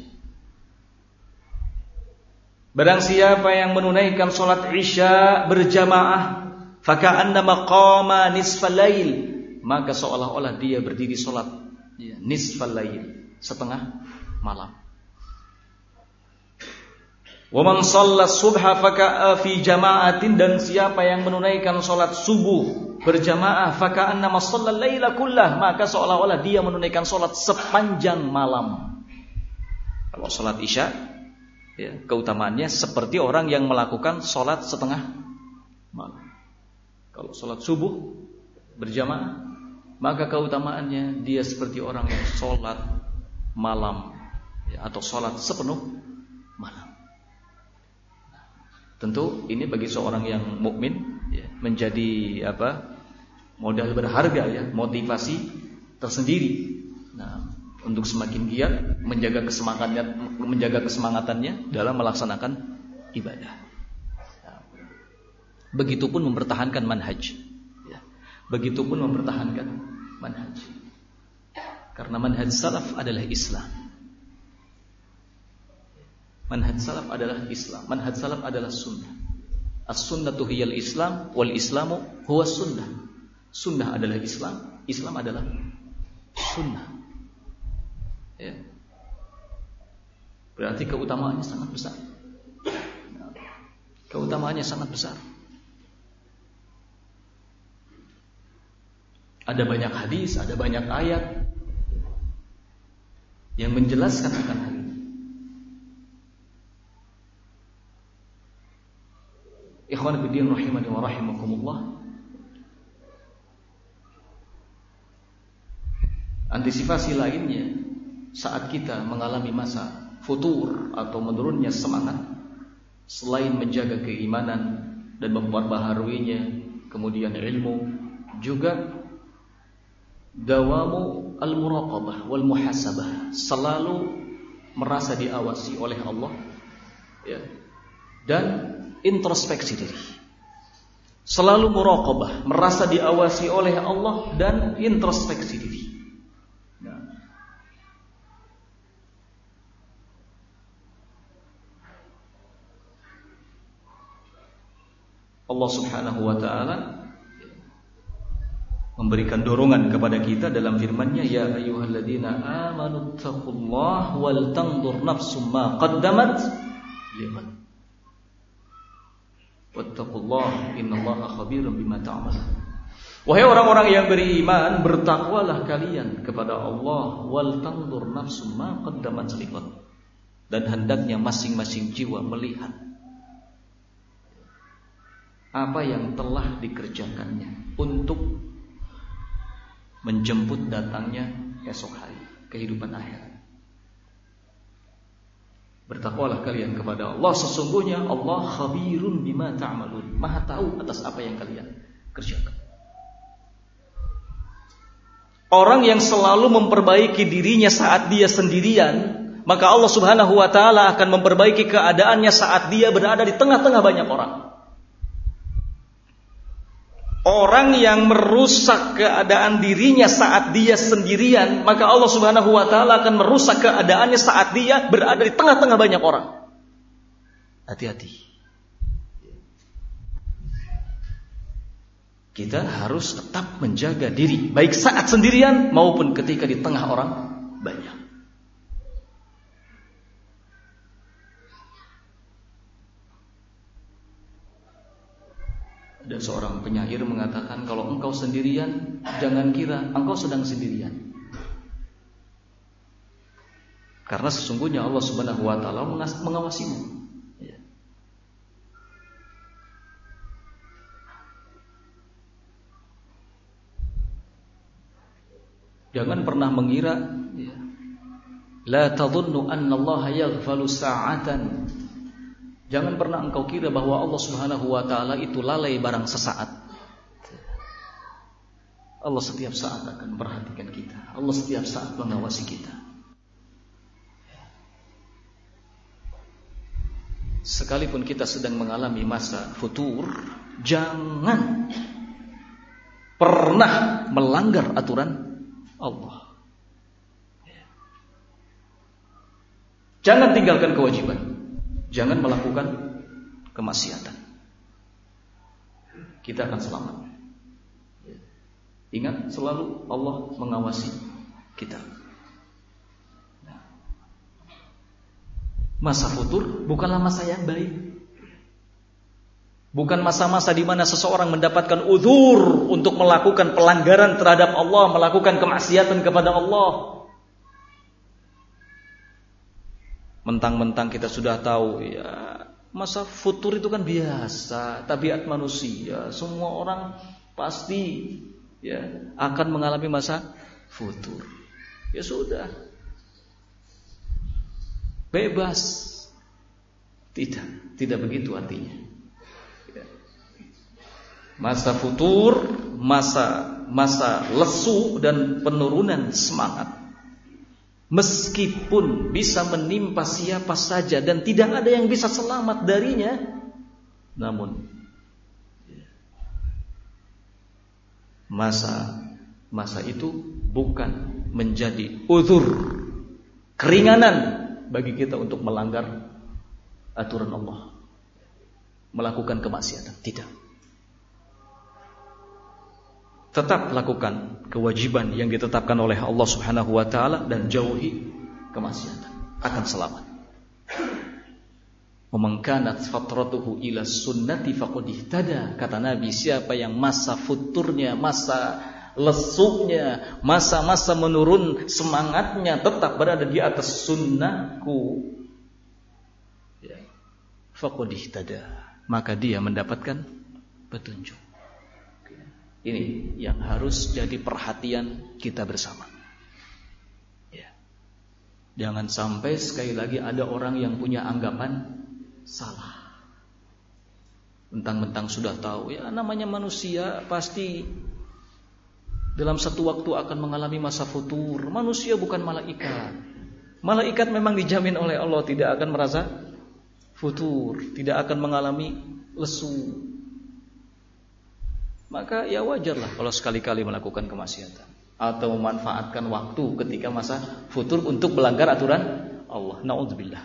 [SPEAKER 1] Barang siapa yang menunaikan salat isya berjamaah, faka'annama qama nisfal lail, maka seolah-olah dia berdiri salat ya, nisfal lail, setengah malam. Wa man shalla subha faka'a fi jama'atin, dan siapa yang menunaikan salat subuh berjamaah, faka'annama shalla laila kullah, maka seolah-olah dia menunaikan salat sepanjang malam. Kalau salat isya ya, keutamaannya seperti orang yang melakukan salat setengah malam. Kalau salat subuh berjamaah, maka keutamaannya dia seperti orang yang salat malam ya, atau salat sepenuh malam. Tentu ini bagi seorang yang mukmin ya, menjadi apa? Modal berharga ya, motivasi tersendiri. Nah, untuk semakin giat menjaga kesemangatannya, menjaga kesemangatannya dalam melaksanakan ibadah. Nah, begitupun mempertahankan manhaj. Ya, begitupun mempertahankan manhaj. Karena manhaj salaf adalah Islam. Manhaj salaf adalah Islam. Manhaj salaf adalah sunnah. As-sunnatu hiyal Islam, wal Islamu huwa sunnah. Sunnah adalah Islam, Islam adalah sunnah. Ya. Berarti keutamaannya sangat besar. Keutamaannya sangat besar. Ada banyak hadis, ada banyak ayat yang menjelaskan akan hal ini. Ikhwan fillah rahimani wa rahimakumullah. Antisipasi lainnya saat kita mengalami masa futur atau menurunnya semangat, selain menjaga keimanan dan memperbaharuinya, kemudian ilmu, juga dawamu al-muraqabah wal muhasabah, selalu merasa diawasi oleh Allah ya, dan introspeksi diri. Selalu muraqabah, merasa diawasi oleh Allah dan introspeksi diri. Nah. Allah Subhanahu wa taala memberikan dorongan kepada kita dalam firman-Nya, ya ayyuhalladzina amanu taqullaha wal tanzur nafsum ma qaddamat lighad. Wattaqullaha innallaha khabirum bima ta'malun. Wahai orang-orang yang beriman, bertakwalah kalian kepada Allah, wal tanzur nafsum ma qaddamat lighad, dan hendaknya masing-masing jiwa melihat apa yang telah dikerjakannya untuk menjemput datangnya esok hari, kehidupan akhirat. Bertakwalah kalian kepada Allah, sesungguhnya Allah khabirun bima ta'malun, maha tahu atas apa yang kalian kerjakan. Orang yang selalu memperbaiki dirinya saat dia sendirian, maka Allah Subhanahu wa taala akan memperbaiki keadaannya saat dia berada di tengah-tengah banyak orang. Orang yang merusak keadaan dirinya saat dia sendirian, maka Allah Subhanahu wa taala akan merusak keadaannya saat dia berada di tengah-tengah banyak orang. Hati-hati. Kita harus tetap menjaga diri, baik saat sendirian maupun ketika di tengah orang banyak. Ada seorang penyair mengatakan, kalau engkau sendirian, jangan kira engkau sedang sendirian. Karena sesungguhnya Allah Subhanahu wa taala mengawasimu. Ya. Jangan pernah mengira, ya, la tadhunnu anna Allah yaghfalu sa'atan. Jangan pernah engkau kira bahwa Allah Subhanahu wa taala itu lalai barang sesaat. Allah setiap saat akan memperhatikan kita. Allah setiap saat mengawasi kita. Sekalipun kita sedang mengalami masa futur, jangan pernah melanggar aturan Allah. Jangan tinggalkan kewajiban. Jangan melakukan kemaksiatan. Kita akan selamat. Ingat, selalu Allah mengawasi kita. Masa futur bukanlah masa yang baik. Bukan masa-masa di mana seseorang mendapatkan uzur untuk melakukan pelanggaran terhadap Allah, melakukan kemaksiatan kepada Allah. Mentang-mentang kita sudah tahu, ya, masa futur itu kan biasa, tabiat manusia. Semua orang pasti ya akan mengalami masa futur. Ya sudah, bebas. Tidak, tidak begitu artinya. Ya. Masa futur, masa masa lesu dan penurunan semangat, meskipun bisa menimpa siapa saja dan tidak ada yang bisa selamat darinya, namun masa masa itu bukan menjadi uzur, keringanan bagi kita untuk melanggar aturan Allah, melakukan kemaksiatan. Tidak. Tetap lakukan kewajiban yang ditetapkan oleh Allah Subhanahu wa taala dan jauhi kemaksiatan, akan selamat. Wa man kanat fatratuhu ila sunnati faqad ihtada. Kata Nabi, siapa yang masa futurnya, masa lesunya, masa-masa menurun semangatnya tetap berada di atas sunnahku, ya, faqad ihtada, maka dia mendapatkan petunjuk. Ini yang harus jadi perhatian kita bersama. Ya. Jangan sampai sekali lagi ada orang yang punya anggapan salah. Mentang-mentang sudah tahu, ya namanya manusia pasti dalam satu waktu akan mengalami masa futur. Manusia bukan malaikat. Malaikat memang dijamin oleh Allah tidak akan merasa futur, tidak akan mengalami lesu. Maka ya wajarlah kalau sekali-kali melakukan kemaksiatan atau memanfaatkan waktu ketika masa futur untuk melanggar aturan Allah. Na'udzubillah.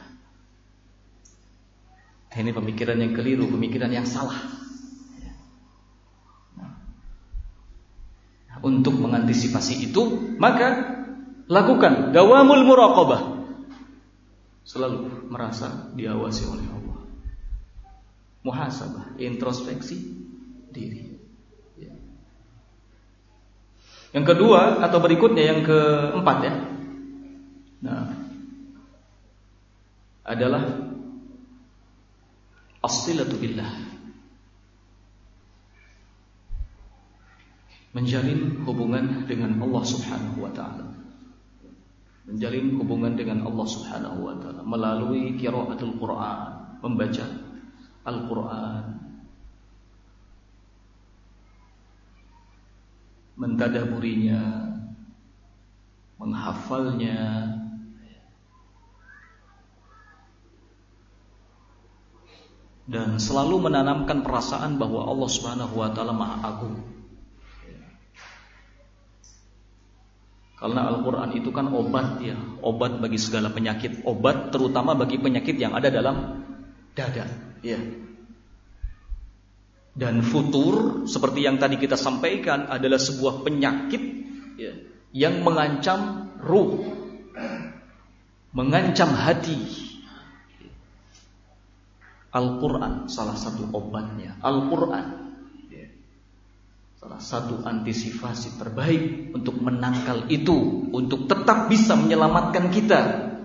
[SPEAKER 1] Ini pemikiran yang keliru, pemikiran yang salah. Untuk mengantisipasi itu, maka lakukan dawamul muraqabah. Selalu merasa diawasi oleh Allah. Muhasabah, introspeksi diri. Yang kedua atau berikutnya yang keempat ya. Nah, adalah as-silatu billah. Menjalin hubungan dengan Allah Subhanahu wa taala. Menjalin hubungan dengan Allah Subhanahu wa taala melalui qiraatul Quran, membaca Al-Quran, mentadaburinya, menghafalnya, dan selalu menanamkan perasaan bahwa Allah Subhanahu wa taala Maha Agung. Karena Al-Quran itu kan obat ya, obat bagi segala penyakit, obat terutama bagi penyakit yang ada dalam dada, ya. Dan futur seperti yang tadi kita sampaikan adalah sebuah penyakit ya, yang mengancam ruh, mengancam hati. Al-Quran salah satu obatnya. Al-Quran ya, salah satu antisipasi terbaik untuk menangkal itu, untuk tetap bisa menyelamatkan kita.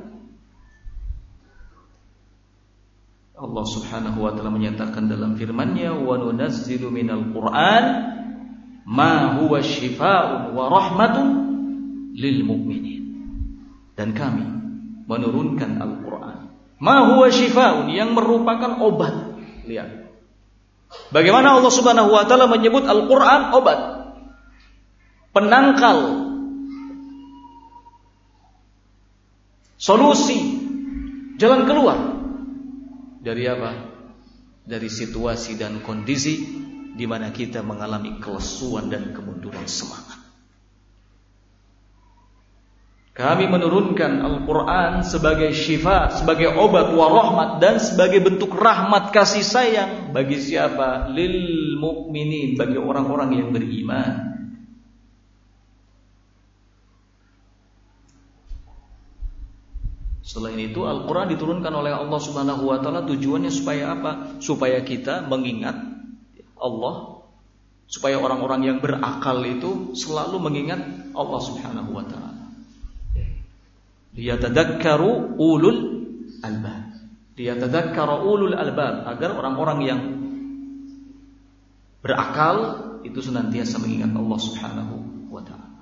[SPEAKER 1] Allah Subhanahu wa taala menyatakan dalam firman-Nya, "Wa nunazzilu minal Qur'an ma huwa syifaa'un wa rahmatun lil mu'minin." Dan kami menurunkan Al-Qur'an ma huwa syifaa'un, yang merupakan obat. Lihat. Bagaimana Allah Subhanahu wa taala menyebut Al-Qur'an obat. Penangkal. Solusi. Jalan keluar. Dari apa? Dari situasi dan kondisi di mana kita mengalami kelesuan dan kemunduran semangat. Kami menurunkan Al-Quran sebagai syifa, sebagai obat wa rahmat, dan sebagai bentuk rahmat kasih sayang bagi siapa? Lil mu'minin, bagi orang-orang yang beriman. Selain itu, Al-Quran diturunkan oleh Allah Subhanahu wa Ta'ala tujuannya supaya apa? Supaya kita mengingat Allah, supaya orang-orang yang berakal itu selalu mengingat Allah Subhanahu wa Ta'ala. Liyatadakkaru ulul albab. Liyatadakkaru ulul albab, agar orang-orang yang berakal itu senantiasa mengingat Allah Subhanahu wa Ta'ala.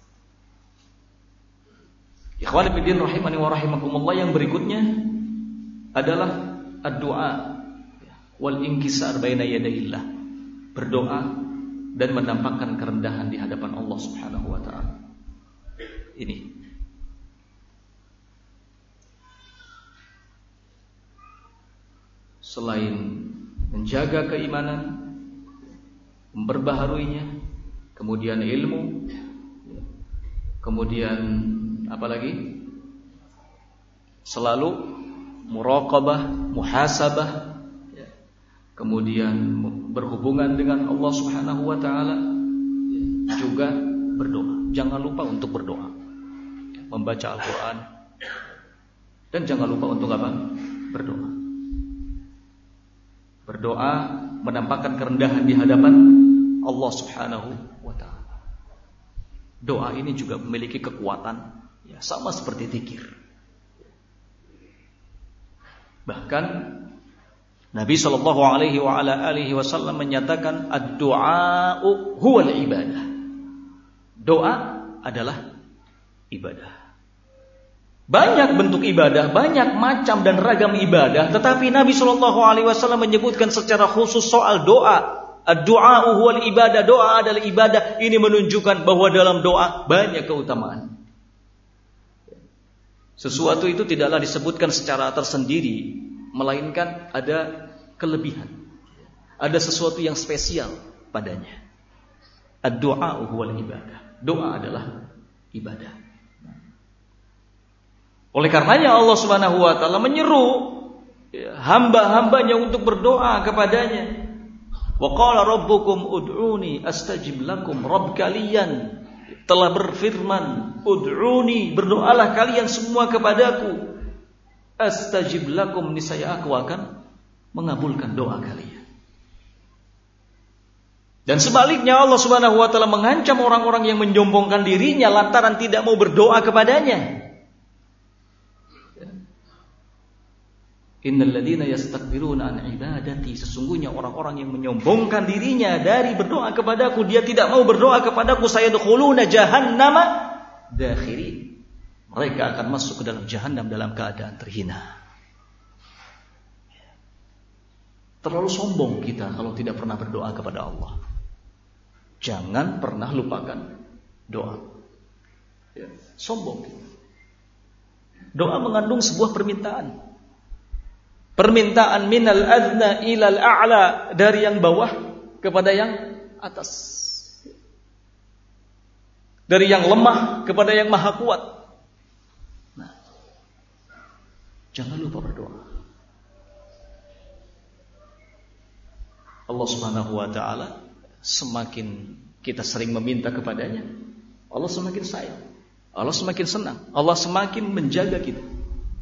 [SPEAKER 1] Ikhwan fillah rahimani wa rahimakumullah, yang berikutnya adalah ad-du'a wal inkisar baina yadayillah. Berdoa dan menampakkan kerendahan di hadapan Allah Subhanahu wa Ta'ala. Ini selain menjaga keimanan, memperbaharuinya, kemudian ilmu, kemudian apa lagi? Selalu muraqabah, muhasabah, kemudian berhubungan dengan Allah Subhanahu wa Ta'ala, juga berdoa. Jangan lupa untuk berdoa, membaca Al-Quran, dan jangan lupa untuk apa? Berdoa. Berdoa menampakkan kerendahan di hadapan Allah Subhanahu wa Ta'ala. Doa ini juga memiliki kekuatan, ya, sama seperti zikir. Bahkan Nabi Shallallahu Alaihi wa ala alihi Wasallam menyatakan ad-du'a'u huwal ibadah. Doa adalah ibadah. Banyak bentuk ibadah, banyak macam dan ragam ibadah, tetapi Nabi Shallallahu Alaihi Wasallam menyebutkan secara khusus soal doa. Ad-du'a'u huwal ibadah. Doa adalah ibadah. Ini menunjukkan bahwa dalam doa banyak keutamaan. Sesuatu itu tidaklah disebutkan secara tersendiri, melainkan ada kelebihan, ada sesuatu yang spesial padanya. Ad-du'a'u huwal ibadah. Doa adalah ibadah. Oleh karenanya Allah Subhanahu wa Ta'ala menyeru hamba-hambanya untuk berdoa kepadanya. Wa qala rabbukum ud'uni astajib lakum. Rabb kalian telah berfirman, ud'uni, berdoalah kalian semua kepadaku, astajib lakum, niscaya aku akan mengabulkan doa kalian. Dan sebaliknya Allah Subhanahu wa Ta'ala mengancam orang-orang yang menyombongkan dirinya lantaran tidak mau berdoa kepadanya. Innal ladzina yastakbiruna an ibadati, sesungguhnya orang-orang yang menyombongkan dirinya dari berdoa kepadaku, dia tidak mau berdoa kepadaku, sayadkhuluna jahannama dakhirin, mereka akan masuk ke dalam jahannam dalam keadaan terhina. Terlalu sombong kita kalau tidak pernah berdoa kepada Allah. Jangan pernah lupakan doa. Ya, sombong. Doa mengandung sebuah permintaan. Permintaan minal adna ilal a'la, dari yang bawah kepada yang atas, dari yang lemah kepada yang maha kuat. Nah, jangan lupa berdoa. Allah Subhanahu wa Ta'ala, semakin kita sering meminta kepadanya, Allah semakin sayang, Allah semakin senang, Allah semakin menjaga kita.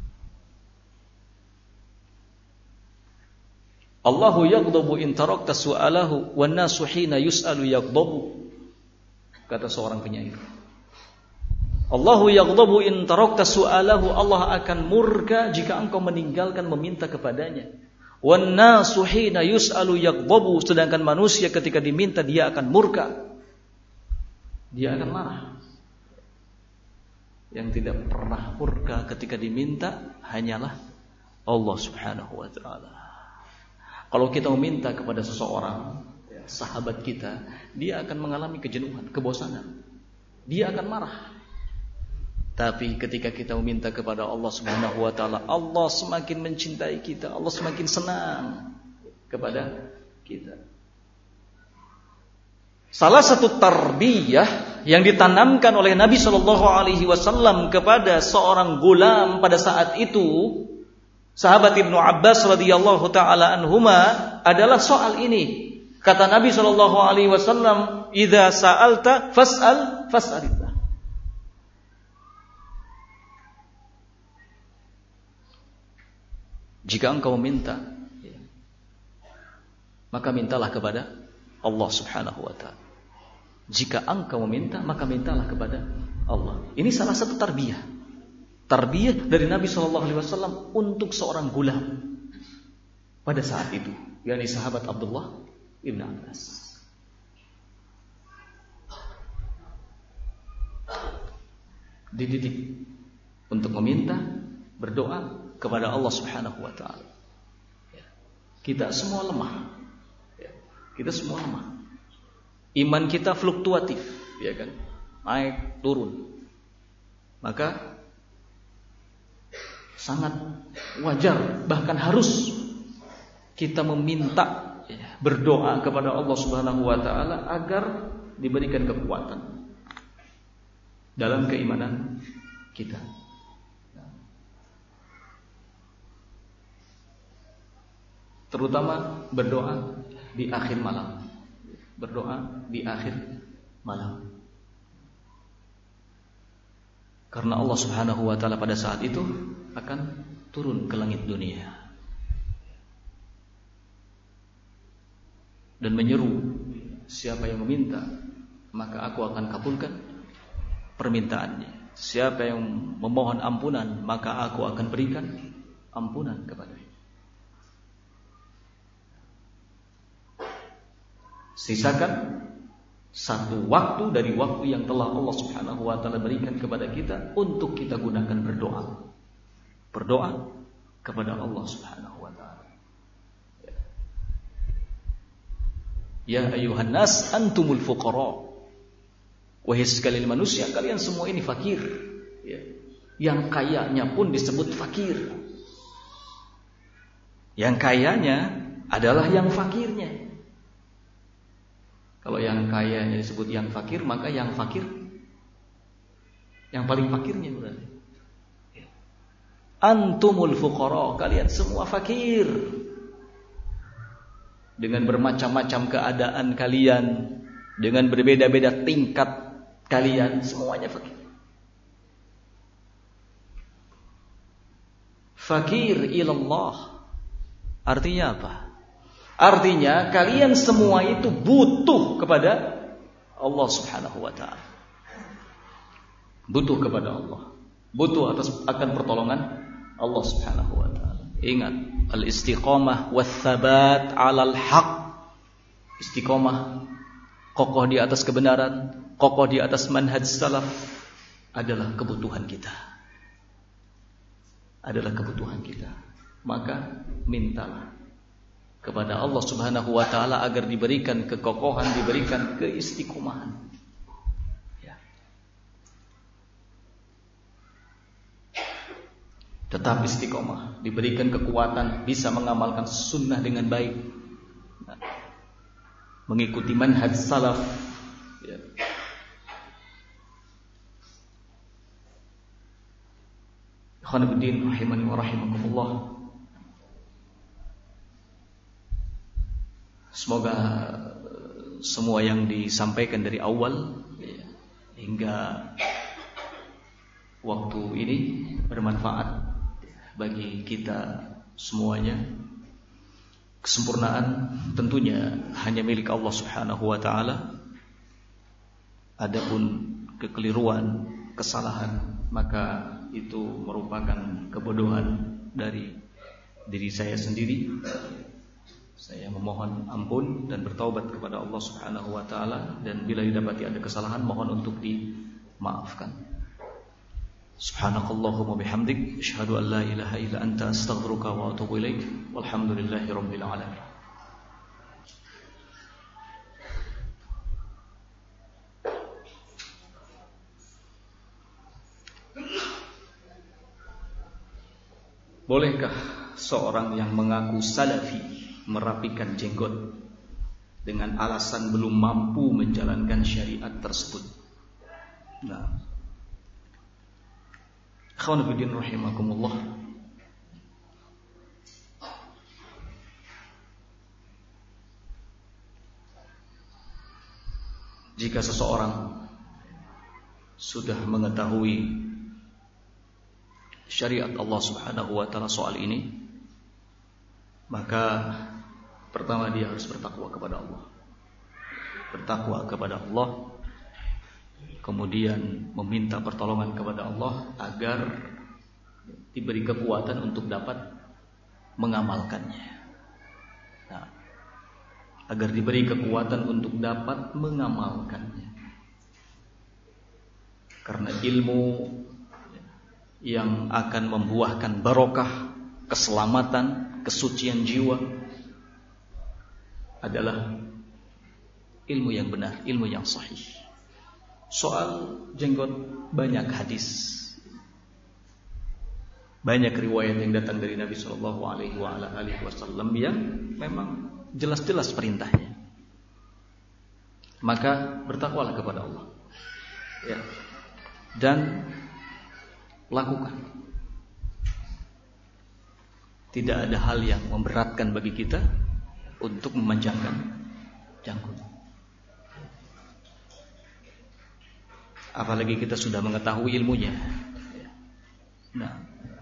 [SPEAKER 1] Allahu yaghdabu in tarakta su'alahu wan nasu hina yus'alu yaghdabu, kata seorang penyair. Allahu yaghdabu in tarakta su'alahu, Allah akan murka jika engkau meninggalkan meminta kepadanya. Wan nasu hina yus'alu yaghdabu, sedangkan manusia ketika diminta dia akan murka, dia akan marah. Yang tidak pernah murka ketika diminta hanyalah Allah Subhanahu wa Ta'ala. Kalau kita meminta kepada seseorang, sahabat kita, dia akan mengalami kejenuhan, kebosanan. Dia akan marah. Tapi ketika kita meminta kepada Allah Subhanahu wa Ta'ala, Allah semakin mencintai kita, Allah semakin senang kepada kita. Salah satu tarbiyah yang ditanamkan oleh Nabi Shallallahu Alaihi Wasallam kepada seorang gulam pada saat itu, sahabat Ibnu Abbas radhiyallahu taala anhuma, adalah soal ini. Kata Nabi Shallallahu Alaihi Wasallam, "Idza sa'alta fas'al fas'alillah." Jika engkau meminta, maka mintalah kepada Allah Subhanahu wa taala. Jika engkau meminta, maka mintalah kepada Allah. Ini salah satu tarbiyah. Tarbiyah dari Nabi shallallahu alaihi wasallam untuk seorang gulam pada saat itu, yakni sahabat Abdullah ibn Abbas. Dididik untuk meminta, berdoa kepada Allah Subhanahu wa taala. Kita semua lemah. Kita semua lemah. Iman kita fluktuatif, ya kan? Naik, turun. Maka sangat wajar, bahkan harus kita meminta, berdoa kepada Allah Subhanahu wa taala agar diberikan kekuatan dalam keimanan kita. Terutama berdoa di akhir malam. Berdoa di akhir malam. Karena Allah Subhanahu wa taala pada saat itu akan turun ke langit dunia dan menyeru, siapa yang meminta, maka aku akan kabulkan permintaannya. Siapa yang memohon ampunan, maka aku akan berikan ampunan kepadanya. Sisakan satu waktu dari waktu yang telah Allah Subhanahu wa taala berikan kepada kita untuk kita gunakan berdoa. Berdoa kepada Allah Subhanahu wa taala. Ya ayuhan nas antumul fuqara. Wahai sekalian manusia, kalian semua ini fakir. Ya. Yang kayanya pun disebut fakir. Yang kayanya adalah yang fakirnya. Kalau yang kaya disebut yang fakir, maka yang fakir yang paling fakirnya berarti. Antumul fuqara, kalian semua fakir. Dengan bermacam-macam keadaan kalian, dengan berbeda-beda tingkat kalian, semuanya fakir. Fakir ilallah. Artinya apa? Artinya kalian semua itu butuh kepada Allah Subhanahu wa taala. Butuh kepada Allah. Butuh atas akan pertolongan Allah Subhanahu wa taala. Ingat, al-istiqamah wath-thabat 'alal haq. Istiqamah, kokoh di atas kebenaran, kokoh di atas manhaj salaf adalah kebutuhan kita. Adalah kebutuhan kita. Maka mintalah kepada Allah Subhanahu wa taala agar diberikan kekokohan, diberikan keistiqomahan. Ya. Tetap istiqomah, diberikan kekuatan, bisa mengamalkan sunnah dengan baik, nah, mengikuti manhaj salaf. Ya. Ikhwanuddin rahimani wa rahimakumullah. Semoga semua yang disampaikan dari awal ya, hingga waktu ini bermanfaat bagi kita semuanya. Kesempurnaan tentunya hanya milik Allah Subhanahu wa taala. Adapun kekeliruan, kesalahan, maka itu merupakan kebodohan dari diri saya sendiri. Saya memohon ampun dan bertaubat kepada Allah Subhanahu wa taala, dan bila didapati ada kesalahan mohon untuk dimaafkan. Subhanakallahumma bihamdik asyhadu an la ilaha illa anta astaghfiruka wa atubu ilaik. Walhamdulillahi rabbil alamin. Bolehkah seorang yang mengaku salafi merapikan jenggot? dengan alasan belum mampu menjalankan syariat tersebut. Nah, akhwan fillah rahimakumullah, jika seseorang sudah mengetahui syariat Allah Subhanahu wa taala soal ini, maka pertama dia harus bertakwa kepada Allah. Bertakwa kepada Allah, kemudian meminta pertolongan kepada Allah agar diberi kekuatan untuk dapat mengamalkannya. Nah, agar diberi kekuatan untuk dapat mengamalkannya. Karena ilmu yang akan membuahkan barokah, keselamatan, kesucian jiwa adalah ilmu yang benar, ilmu yang sahih. Soal jenggot banyak hadis, banyak riwayat yang datang dari Nabi Shallallahu Alaihi Wasallam yang memang jelas-jelas perintahnya. Maka bertakwalah kepada Allah, ya, dan lakukan. Tidak ada hal yang memberatkan bagi kita untuk memanjangkan janggut. Apalagi kita sudah mengetahui ilmunya. Nah,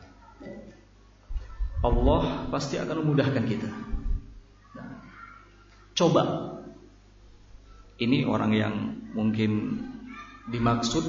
[SPEAKER 1] Allah pasti akan memudahkan kita. Nah, coba. Ini orang yang mungkin dimaksud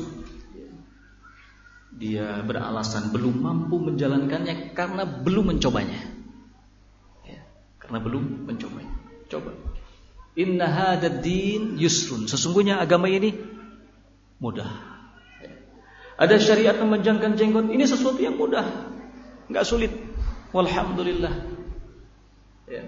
[SPEAKER 1] dia beralasan belum mampu menjalankannya karena belum mencobanya. Ya, karena belum mencobanya. Coba. Inna hadzal din yusrun. Sesungguhnya agama ini mudah. Ada syariat memanjangkan jenggot, ini sesuatu yang mudah, enggak sulit. Walhamdulillah. Ya.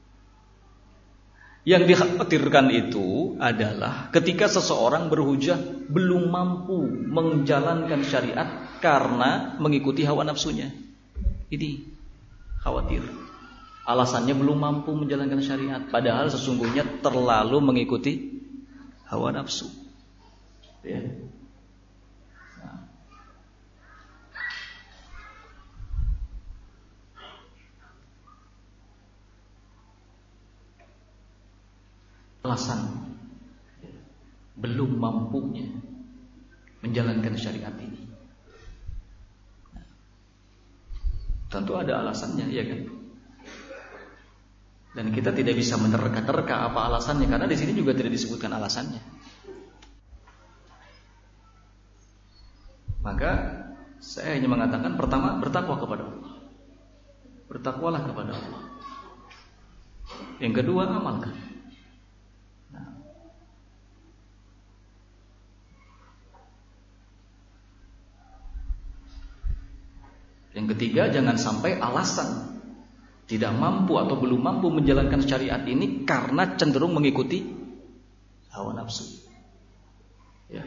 [SPEAKER 1] Yang dikhawatirkan itu adalah ketika seseorang berhujah belum mampu menjalankan syariat karena mengikuti hawa nafsunya. Ini khawatir. Alasannya belum mampu menjalankan syariat, padahal sesungguhnya terlalu mengikuti hawa nafsu. Ya. Nah. Alasan belum mampunya menjalankan syariat ini. Nah. Tentu ada alasannya, ya kan? Dan kita tidak bisa menerka-nerka apa alasannya, karena di sini juga tidak disebutkan alasannya. Maka saya hanya mengatakan pertama, bertakwa kepada Allah. Bertakwalah kepada Allah. Yang kedua, amalkan. Nah. Yang ketiga, jangan sampai alasan tidak mampu atau belum mampu menjalankan syariat ini karena cenderung mengikuti hawa nafsu. Ya.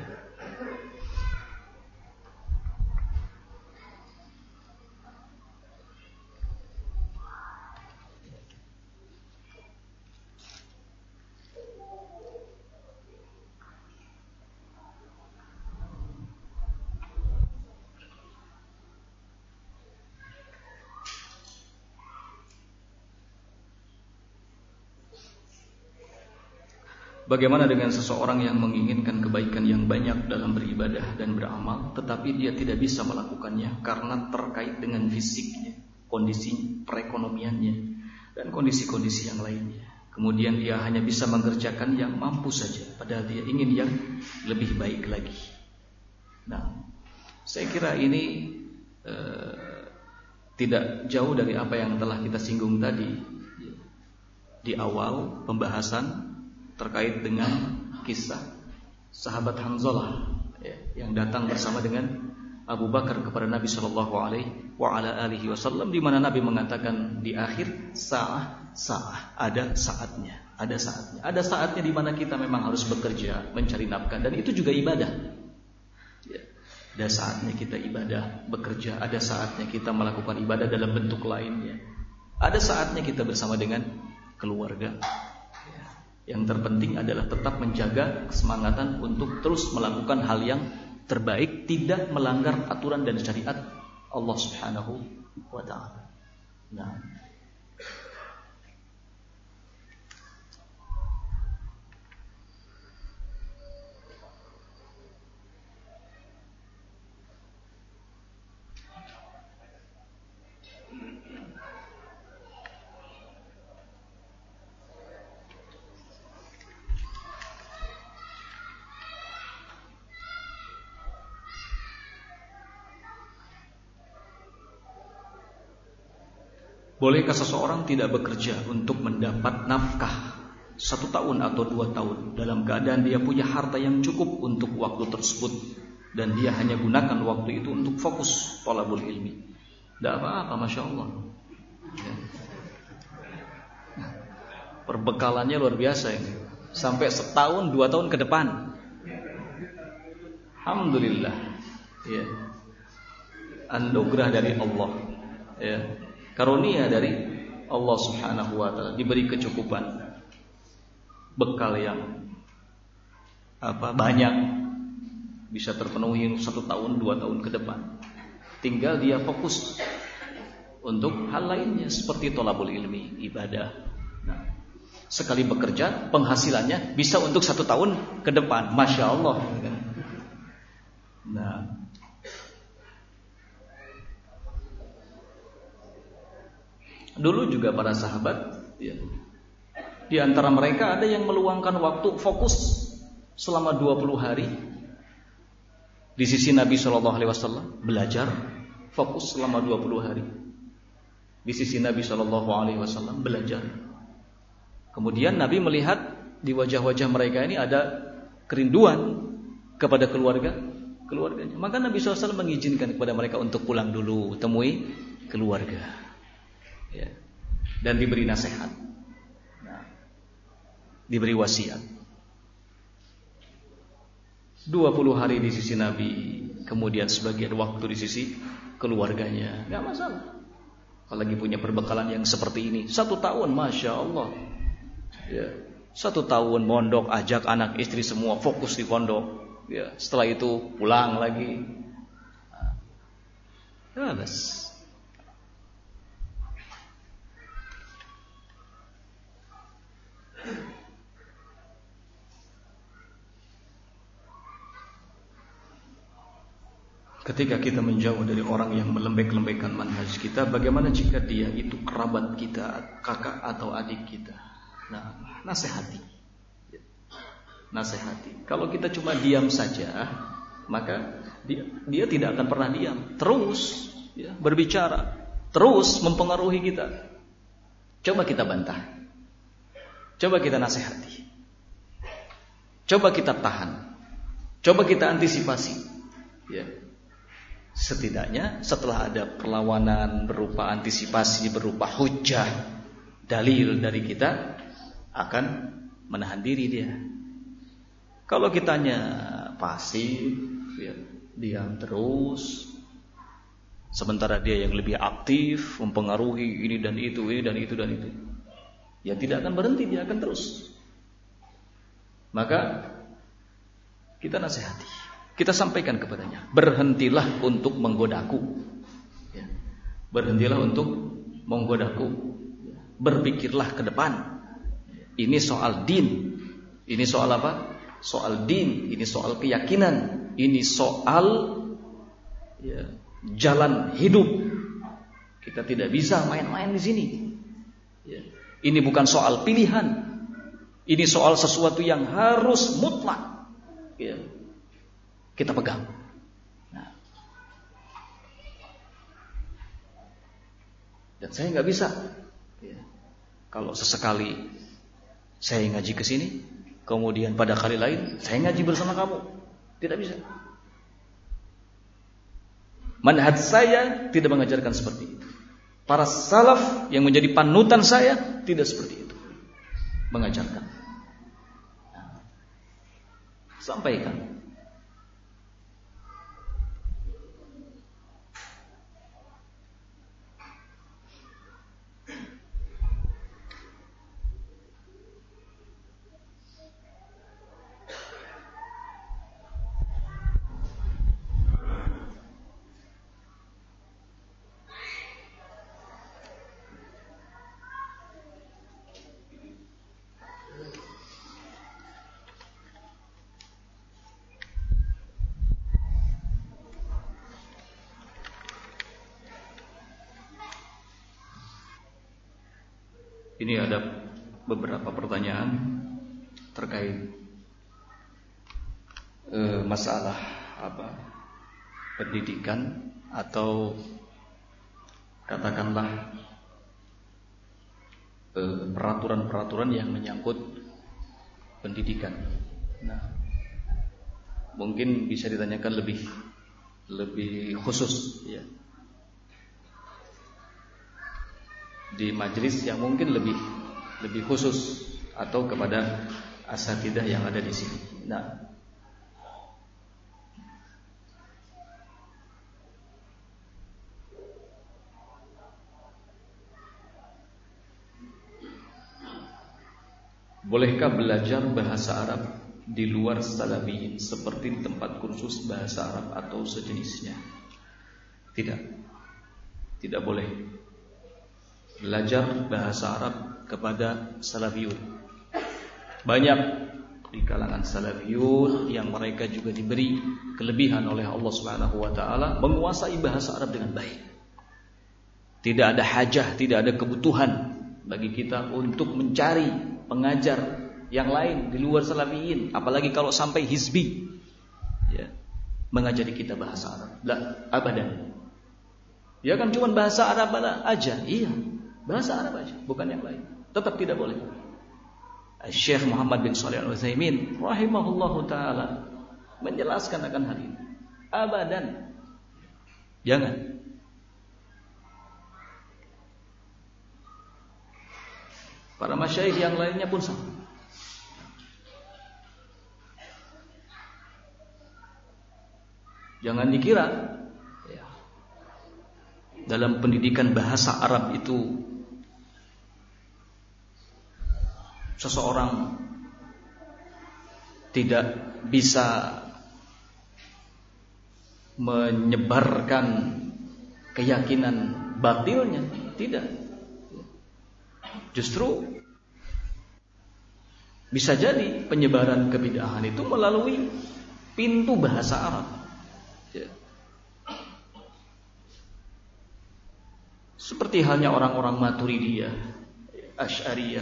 [SPEAKER 1] Bagaimana dengan seseorang yang menginginkan kebaikan yang banyak dalam beribadah dan beramal, tetapi dia tidak bisa melakukannya karena terkait dengan fisiknya, kondisi perekonomiannya, dan kondisi-kondisi yang lainnya. Kemudian dia hanya bisa mengerjakan yang mampu saja, padahal dia ingin yang lebih baik lagi. Nah, saya kira ini eh, tidak jauh dari apa yang telah kita singgung tadi di awal pembahasan terkait dengan kisah sahabat Hanzalah, ya, yang datang bersama dengan Abu Bakar kepada Nabi Shallallahu Alaihi Wasallam, di mana Nabi mengatakan di akhir saah saah ada saatnya, ada saatnya, ada saatnya di mana kita memang harus bekerja mencari nafkah, dan itu juga ibadah. Ya, ada saatnya kita ibadah bekerja, ada saatnya kita melakukan ibadah dalam bentuk lainnya, ada saatnya kita bersama dengan keluarga. Yang terpenting adalah tetap menjaga kesemangatan untuk terus melakukan hal yang terbaik, tidak melanggar aturan dan syariat Allah Subhanahu wa ta'ala. Nah, bolehkah seseorang tidak bekerja untuk mendapat nafkah satu tahun atau dua tahun dalam keadaan dia punya harta yang cukup untuk waktu tersebut dan dia hanya gunakan waktu itu untuk fokus thalabul ilmi? Tidak apa-apa, Masya Allah. Ya. Perbekalannya luar biasa ini, sampai setahun dua tahun ke depan. Alhamdulillah. Ya. Anugerah dari Allah. Ya. Karunia dari Allah Subhanahu wa ta'ala, diberi kecukupan, bekal yang apa banyak, bisa terpenuhi satu tahun dua tahun ke depan. Tinggal dia fokus untuk hal lainnya seperti thalabul ilmi, ibadah. Nah, sekali bekerja penghasilannya bisa untuk satu tahun ke depan, Masya Allah. Nah, dulu juga para sahabat, ya, di antara mereka ada yang meluangkan waktu fokus selama dua puluh hari di sisi Nabi shallallahu alaihi wasallam, belajar fokus selama dua puluh hari di sisi Nabi shallallahu alaihi wasallam, belajar. Kemudian Nabi melihat di wajah-wajah mereka ini ada kerinduan kepada keluarga keluarganya, maka Nabi shallallahu alaihi wasallam mengizinkan kepada mereka untuk pulang dulu, temui keluarga. Ya. Dan diberi nasihat, nah, diberi wasiat. dua puluh hari di sisi Nabi, kemudian sebagian waktu di sisi keluarganya, gak masalah. Kalau lagi punya perbekalan yang seperti ini, satu tahun, Masya Allah, ya. Satu tahun mondok, ajak anak istri semua fokus di pondok, ya. Setelah itu pulang lagi, nah, bas. Ketika kita menjauh dari orang yang melembek-lembekkan manhaj kita, bagaimana jika dia itu kerabat kita, kakak atau adik kita? Nah, nasihati. Nasihati. Kalau kita cuma diam saja, maka dia, dia tidak akan pernah diam. Terus ya, berbicara, terus mempengaruhi kita. Coba kita bantah. Coba kita nasihati. Coba kita tahan. Coba kita antisipasi. Ya. Setidaknya setelah ada perlawanan berupa antisipasi, berupa hujah, dalil dari kita, akan menahan diri dia. Kalau kitanya pasif, ya, diam terus, sementara dia yang lebih aktif, mempengaruhi ini dan itu, ini dan itu dan itu, ya tidak akan berhenti, dia akan terus. Maka kita nasihati. Kita sampaikan kepadanya, berhentilah untuk menggodaku, ya. Berhentilah untuk menggodaku, berpikirlah ke depan. Ini soal din, ini soal apa? Soal din, ini soal keyakinan, ini soal ya, jalan hidup. Kita tidak bisa main-main di sini. Ya. Ini bukan soal pilihan, ini soal sesuatu yang harus mutlak. Ya. Kita pegang. Nah. Dan saya nggak bisa. Ya. Kalau sesekali saya ngaji ke sini, kemudian pada kali lain saya ngaji bersama kamu, tidak bisa. Manhaj saya tidak mengajarkan seperti itu. Para salaf yang menjadi panutan saya tidak seperti itu mengajarkan. Nah. Sampaikan. Ini ada beberapa pertanyaan terkait eh, masalah apa pendidikan atau katakanlah eh, peraturan-peraturan yang menyangkut pendidikan. Nah, mungkin bisa ditanyakan lebih lebih khusus, ya, di majelis yang mungkin lebih lebih khusus atau kepada asatidzah yang ada di sini. Nah, bolehkah belajar bahasa Arab di luar salafiyin seperti di tempat kursus bahasa Arab atau sejenisnya? Tidak, tidak boleh belajar bahasa Arab kepada salafiyun. Banyak di kalangan salafiyun yang mereka juga diberi kelebihan oleh Allah Subhanahu wa taala menguasai bahasa Arab dengan baik. Tidak ada hajah, tidak ada kebutuhan bagi kita untuk mencari pengajar yang lain di luar salafiyin, apalagi kalau sampai hizbi, ya, mengajari kita bahasa Arab. La, abadan. Ya kan cuma bahasa Arab aja, iya. Bahasa Arab aja, bukan yang lain. Tetap tidak boleh. Syekh Muhammad bin Shalih Al-Utsaimin rahimahullahu taala menjelaskan akan hal ini. Abadan. Jangan. Para masyayikh yang lainnya pun sama. Jangan dikira ya, dalam pendidikan bahasa Arab itu seseorang tidak bisa menyebarkan keyakinan batilnya. Tidak. Justru bisa jadi penyebaran kebid'ahan itu melalui pintu bahasa Arab. Seperti halnya orang-orang Maturidiyah, Asy'ariyah,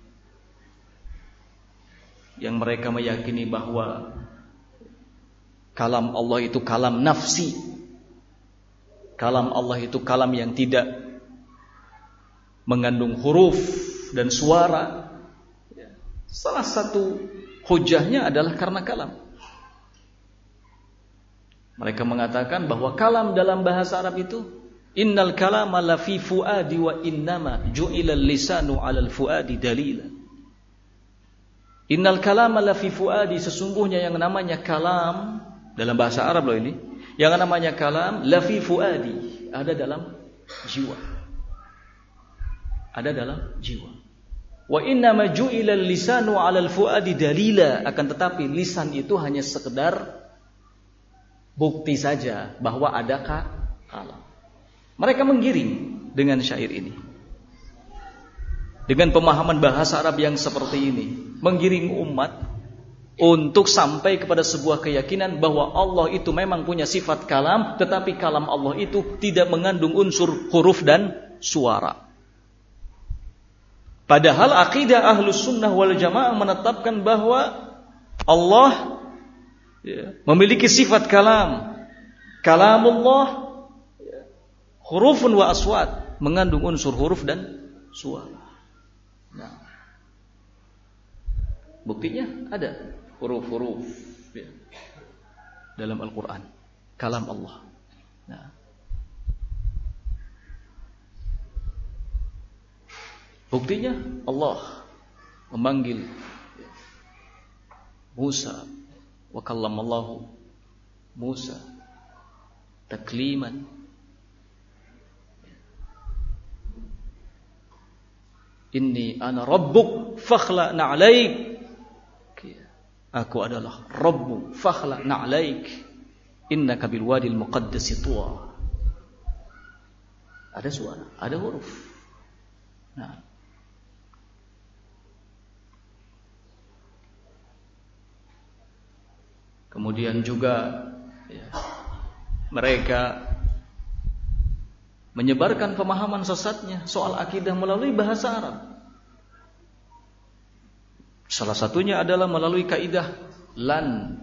[SPEAKER 1] yang mereka meyakini bahwa kalam Allah itu kalam nafsi. Kalam Allah itu kalam yang tidak mengandung huruf dan suara. Salah satu hujahnya adalah karena kalam. Mereka mengatakan bahwa kalam dalam bahasa Arab itu innal kalama la fi fuadi wa innama ju'ila lisanu 'alal fuadi dalila. Innal kalama la fi fuadi, sesungguhnya yang namanya kalam dalam bahasa Arab loh ini, yang namanya kalam la fi fuadi, ada dalam jiwa. Ada dalam jiwa. Wa innama ju'ila lisanu 'alal fuadi dalila, akan tetapi lisan itu hanya sekedar bukti saja bahwa ada kalam. Mereka menggiring dengan syair ini, dengan pemahaman bahasa Arab yang seperti ini, menggiring umat untuk sampai kepada sebuah keyakinan bahwa Allah itu memang punya sifat kalam, tetapi kalam Allah itu tidak mengandung unsur huruf dan suara. Padahal akidah Ahlus Sunnah wal Jamaah menetapkan bahwa Allah ya, memiliki sifat kalam. Kalamullah hurufun wa aswat, mengandung unsur huruf dan suara. Nah, buktinya ada huruf-huruf ya, dalam Al-Quran, kalam Allah. Nah, buktinya Allah memanggil Musa, wa kallamallahu Musa takliman. Inni ana rabbuk fakhla na'alaik. Aku adalah Rabbu fakhla na'alaik. Innaka bil wadil muqaddasi tuwa. Ada suara, ada huruf. Nah, kemudian juga ya, mereka menyebarkan pemahaman sesatnya soal akidah melalui bahasa Arab. Salah satunya adalah melalui kaidah lan.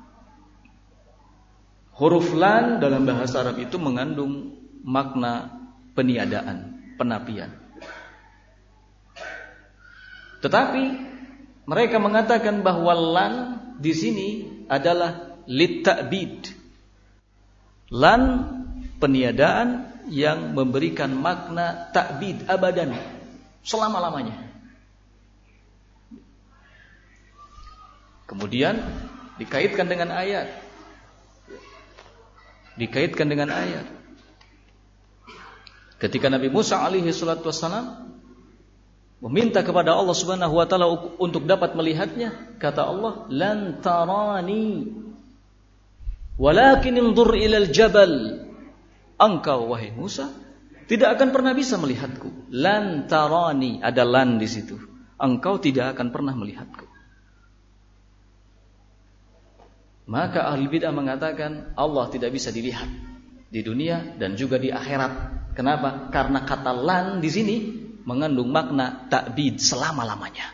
[SPEAKER 1] Huruf lan dalam bahasa Arab itu mengandung makna peniadaan, penapian. Tetapi mereka mengatakan bahwa lan di sini adalah lit-ta'bid. Lan peniadaan yang memberikan makna ta'bid abadan, selama-lamanya. Kemudian dikaitkan dengan ayat. Dikaitkan dengan ayat. Ketika Nabi Musa alaihi salatu wassalam meminta kepada Allah Subhanahu wa taala untuk dapat melihatnya, kata Allah, "Lan tarani, walakin inzur ilal jabal." Engkau wahai Musa tidak akan pernah bisa melihatku. Lan tarani, ada lan di situ. Engkau tidak akan pernah melihatku. Maka ahli bid'ah mengatakan Allah tidak bisa dilihat di dunia dan juga di akhirat. Kenapa? Karena kata lan di sini mengandung makna ta'bid selama-lamanya.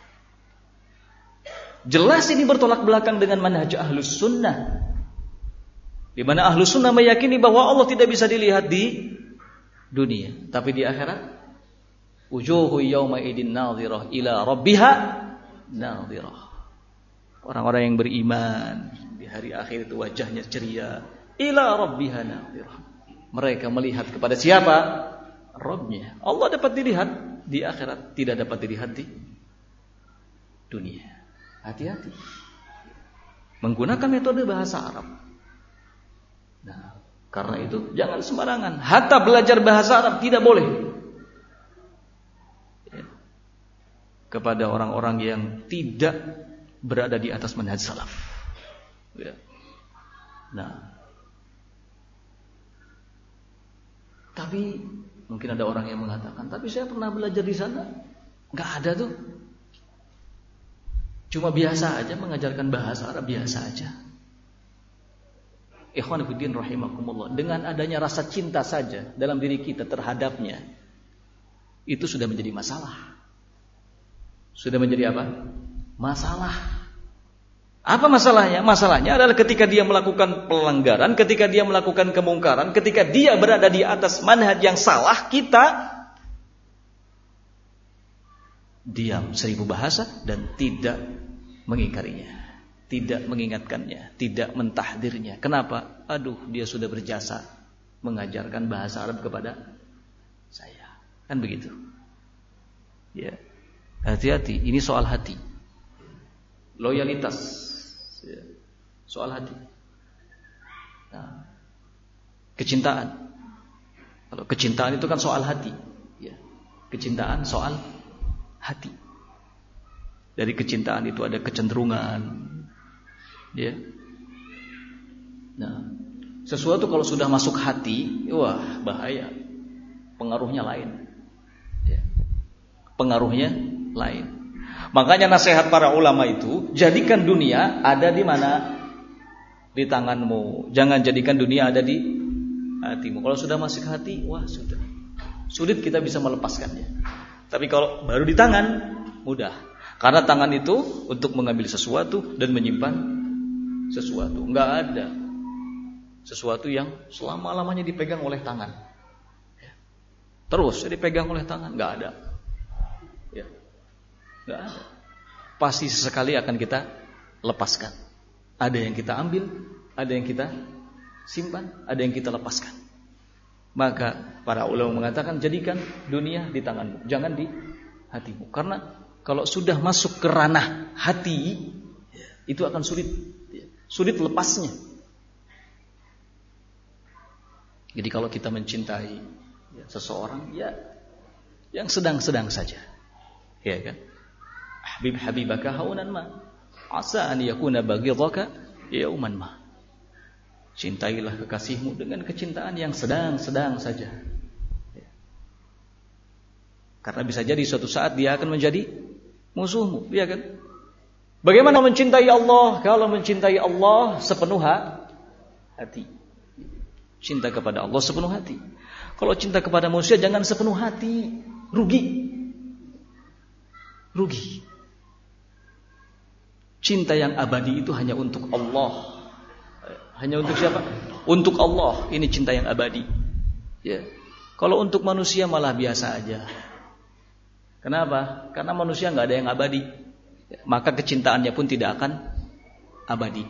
[SPEAKER 1] Jelas ini bertolak belakang dengan manhaj ahlus sunnah, di mana ahlus sunnah meyakini bahwa Allah tidak bisa dilihat di dunia, tapi di akhirat wujuhu yawma idin nadhirah ila rabbiha nadhirah. Orang-orang yang beriman di hari akhir itu wajahnya ceria, ila rabbiha nadhirah. Mereka melihat kepada siapa? Rabbnya. Allah dapat dilihat di akhirat, tidak dapat dilihat di dunia. Hati-hati menggunakan metode bahasa Arab. Nah, karena itu jangan sembarangan. Hatta belajar bahasa Arab tidak boleh ya, kepada orang-orang yang tidak berada di atas manhaj salaf. Ya. Nah, tapi mungkin ada orang yang mengatakan, tapi saya pernah belajar di sana, nggak ada tuh. Cuma biasa aja mengajarkan bahasa Arab, biasa aja. Ikhwan fillah rahimakumullah, dengan adanya rasa cinta saja dalam diri kita terhadapnya, itu sudah menjadi masalah. Sudah menjadi apa? Masalah. Apa masalahnya? Masalahnya adalah ketika dia melakukan pelanggaran, ketika dia melakukan kemungkaran, ketika dia berada di atas manhaj yang salah, kita diam seribu bahasa dan tidak mengingkarinya, tidak mengingatkannya, tidak mentahdirnya. Kenapa? Aduh, dia sudah berjasa mengajarkan bahasa Arab kepada saya. Kan begitu. Ya. Hati-hati, ini soal hati. Loyalitas. Ya. Soal hati. Nah, kecintaan. Kalau kecintaan itu kan soal hati. Ya. Kecintaan soal hati. Dari kecintaan itu ada kecenderungan. Ya. Nah, sesuatu kalau sudah masuk hati, wah bahaya. Pengaruhnya lain. Ya. Pengaruhnya lain. Makanya nasihat para ulama itu, jadikan dunia ada di mana? Di tanganmu. Jangan jadikan dunia ada di hatimu. Kalau sudah masuk hati, wah sudah. Sulit kita bisa melepaskannya. Tapi kalau baru di tangan, mudah. Karena tangan itu untuk mengambil sesuatu dan menyimpan sesuatu. Enggak ada sesuatu yang selama-lamanya dipegang oleh tangan. Terus dipegang oleh tangan, enggak ada. Ya. Enggak ada. Pasti sesekali akan kita lepaskan. Ada yang kita ambil, ada yang kita simpan, ada yang kita lepaskan. Maka para ulama mengatakan jadikan dunia di tanganmu, jangan di hatimu. Karena kalau sudah masuk ke ranah hati, itu akan sulit, sulit lepasnya. Jadi kalau kita mencintai ya, seseorang, ya yang sedang-sedang saja, ya kan? Habib habibaka haunan ma, asa an yakuna baghidaka yauman ma. Cintailah kekasihmu dengan kecintaan yang sedang-sedang saja. Ya. Karena bisa jadi suatu saat dia akan menjadi musuhmu, ya kan? Bagaimana mencintai Allah? Kalau mencintai Allah sepenuh hati. Cinta kepada Allah sepenuh hati. Kalau cinta kepada manusia jangan sepenuh hati, rugi. Rugi. Cinta yang abadi itu hanya untuk Allah. Hanya untuk siapa? Untuk Allah. Ini cinta yang abadi. Ya. Kalau untuk manusia malah biasa aja. Kenapa? Karena manusia nggak ada yang abadi. Maka kecintaannya pun tidak akan abadi.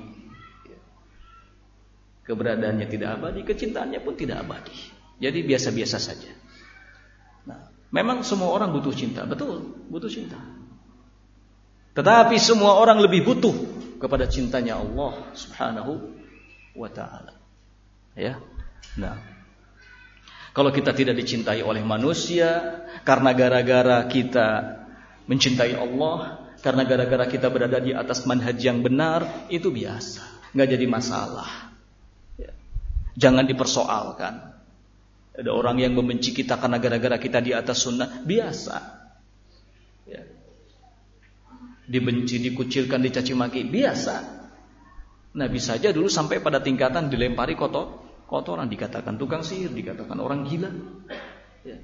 [SPEAKER 1] Keberadaannya tidak abadi, kecintaannya pun tidak abadi. Jadi biasa-biasa saja. Nah, memang semua orang butuh cinta, betul, butuh cinta. Tetapi semua orang lebih butuh kepada cintanya Allah Subhanahu wa ta'ala. Ya. Nah, kalau kita tidak dicintai oleh manusia karena gara-gara kita mencintai Allah, karena gara-gara kita berada di atas manhaj yang benar, itu biasa, nggak jadi masalah. Ya. Jangan dipersoalkan. Ada orang yang membenci kita karena gara-gara kita di atas sunnah, biasa. Ya. Dibenci, dikucilkan, dicaci maki, biasa. Nah, bisa saja dulu sampai pada tingkatan dilempari kotor, kotoran, dikatakan tukang sihir, dikatakan orang gila. Ya.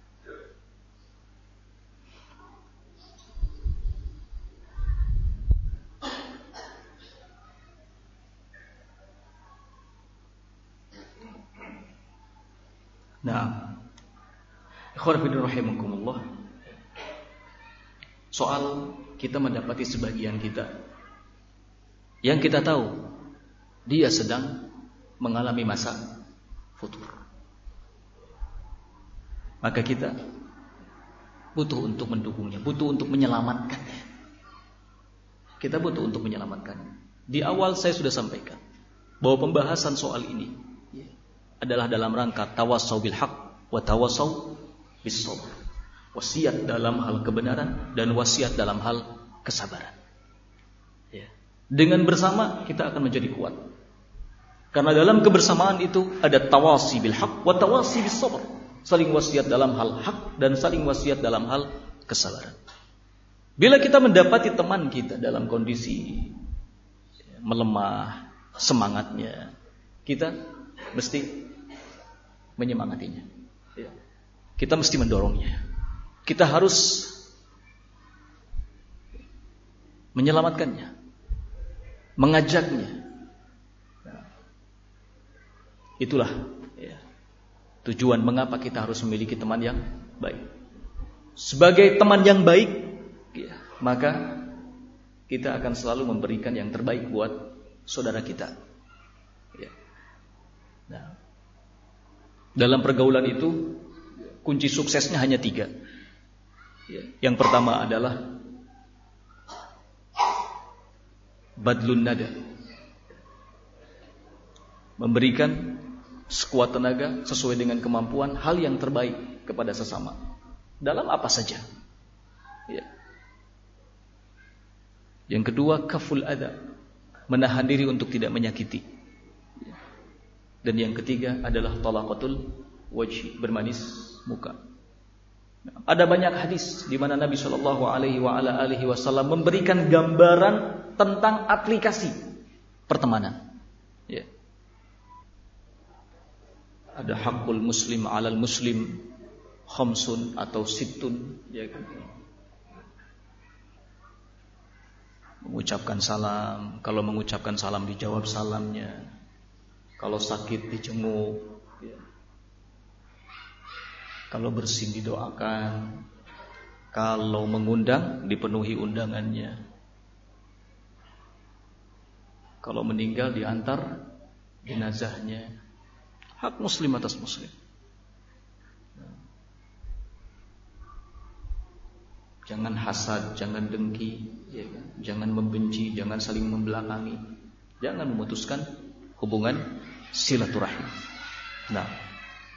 [SPEAKER 1] Nah, ikhwan fillah rahimakumullah. Soal kita mendapati sebagian kita yang kita tahu dia sedang mengalami masa futur, maka kita butuh untuk mendukungnya, butuh untuk menyelamatkannya. Kita butuh untuk menyelamatkannya. Di awal saya sudah sampaikan bahwa pembahasan soal ini adalah dalam rangka tawassau bil haq wa tawassau bis sabr. Wasiat dalam hal kebenaran dan wasiat dalam hal kesabaran. Ya. Dengan bersama kita akan menjadi kuat. Karena dalam kebersamaan itu ada tawasi bil haq wa tawasi bis sabr. Saling wasiat dalam hal hak dan saling wasiat dalam hal kesabaran. Bila kita mendapati teman kita dalam kondisi melemah semangatnya, kita mesti menyemangatinya. Ya. Kita mesti mendorongnya. Kita harus menyelamatkannya, mengajaknya. Nah, itulah ya, tujuan mengapa kita harus memiliki teman yang baik. Sebagai teman yang baik, ya, maka kita akan selalu memberikan yang terbaik buat saudara kita. Ya. Nah, dalam pergaulan itu kunci suksesnya hanya tiga. Yang pertama adalah badlun nada, memberikan sekuat tenaga sesuai dengan kemampuan hal yang terbaik kepada sesama dalam apa saja. Ya. Yang kedua kaful adha, menahan diri untuk tidak menyakiti. Ya. Dan yang ketiga adalah talaqatul wajhi, bermanis muka. Ada banyak hadis di mana Nabi Shallallahu Alaihi Wasallam memberikan gambaran tentang aplikasi pertemanan. Ya. Ada hakul muslim alal muslim khamsun atau sittun, ya kan? Mengucapkan salam, kalau mengucapkan salam dijawab salamnya, kalau sakit dijenguk. Kalau bersin didoakan, kalau mengundang dipenuhi undangannya, kalau meninggal diantar jenazahnya. Hak muslim atas muslim. Jangan hasad, jangan dengki, ya kan? Jangan membenci, jangan saling membelakangi, jangan memutuskan hubungan silaturahim. Nah,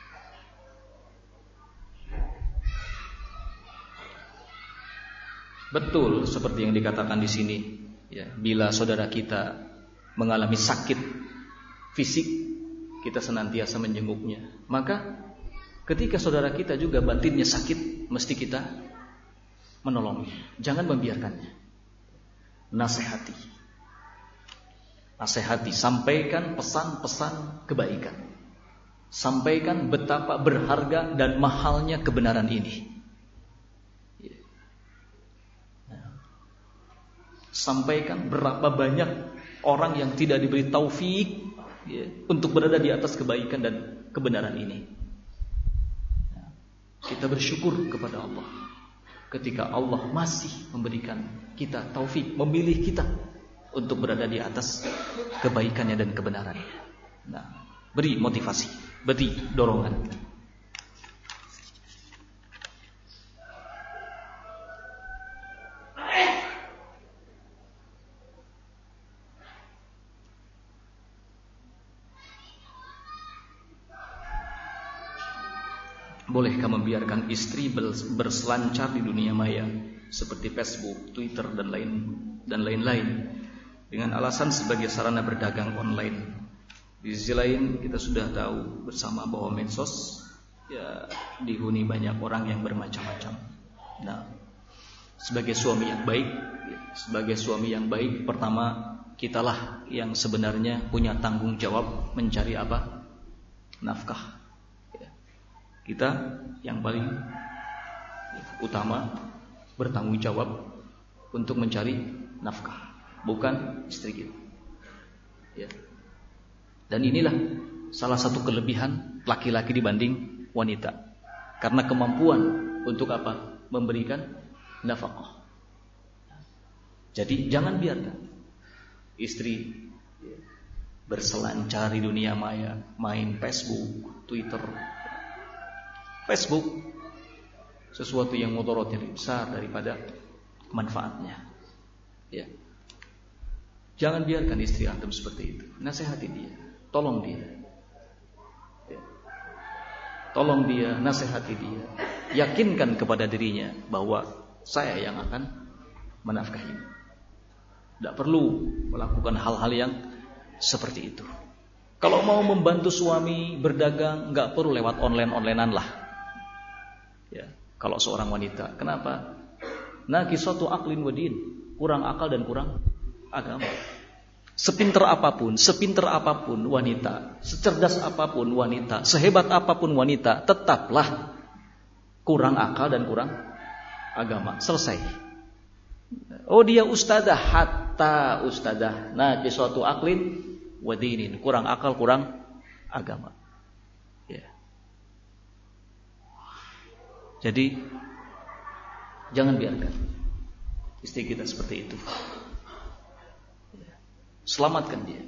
[SPEAKER 1] betul seperti yang dikatakan di sini, ya, bila saudara kita mengalami sakit fisik, kita senantiasa menjenguknya. Maka ketika saudara kita juga batinnya sakit, mesti kita menolongnya. Jangan membiarkannya. Nasihati. Nasihati, sampaikan pesan-pesan kebaikan. Sampaikan betapa berharga dan mahalnya kebenaran ini. sampaikan berapa banyak orang yang tidak diberi taufik ya, untuk berada di atas kebaikan dan kebenaran ini. Kita bersyukur kepada Allah ketika Allah masih memberikan kita taufik, memilih kita untuk berada di atas kebaikannya dan kebenarannya. Nah, beri motivasi, beri dorongan. Bolehkah membiarkan istri berselancar di dunia maya seperti Facebook, Twitter dan lain dan lain-lain dengan alasan sebagai sarana berdagang online? Di sisi lain kita sudah tahu bersama bahwa medsos ya dihuni banyak orang yang bermacam-macam. Nah, sebagai suami yang baik, sebagai suami yang baik, pertama kitalah yang sebenarnya punya tanggung jawab mencari apa? Nafkah. Kita yang paling utama bertanggung jawab untuk mencari nafkah, bukan istri kita. Ya. Dan inilah salah satu kelebihan laki-laki dibanding wanita, karena kemampuan untuk apa? Memberikan nafkah. Jadi jangan biarkan istri berselancar di dunia maya, main Facebook, Twitter. Facebook sesuatu yang mudaratnya lebih besar daripada manfaatnya. Ya. Jangan biarkan istri antum seperti itu. Nasihati dia, tolong dia. Ya. Tolong dia, nasihati dia. Yakinkan kepada dirinya bahwa saya yang akan menafkahi. Tidak perlu melakukan hal-hal yang seperti itu. Kalau mau membantu suami berdagang, nggak perlu lewat online-onlinean lah. Ya, kalau seorang wanita, kenapa? Naqisatu aqlin wa din, kurang akal dan kurang agama. Sepinter apapun, sepinter apapun wanita, secerdas apapun wanita, sehebat apapun wanita, tetaplah kurang akal dan kurang agama. Selesai. Oh, dia ustadzah, hatta ustadzah. Naqisatu aqlin wa dinin, kurang akal, kurang agama. Jadi jangan biarkan istri kita seperti itu. Selamatkan dia.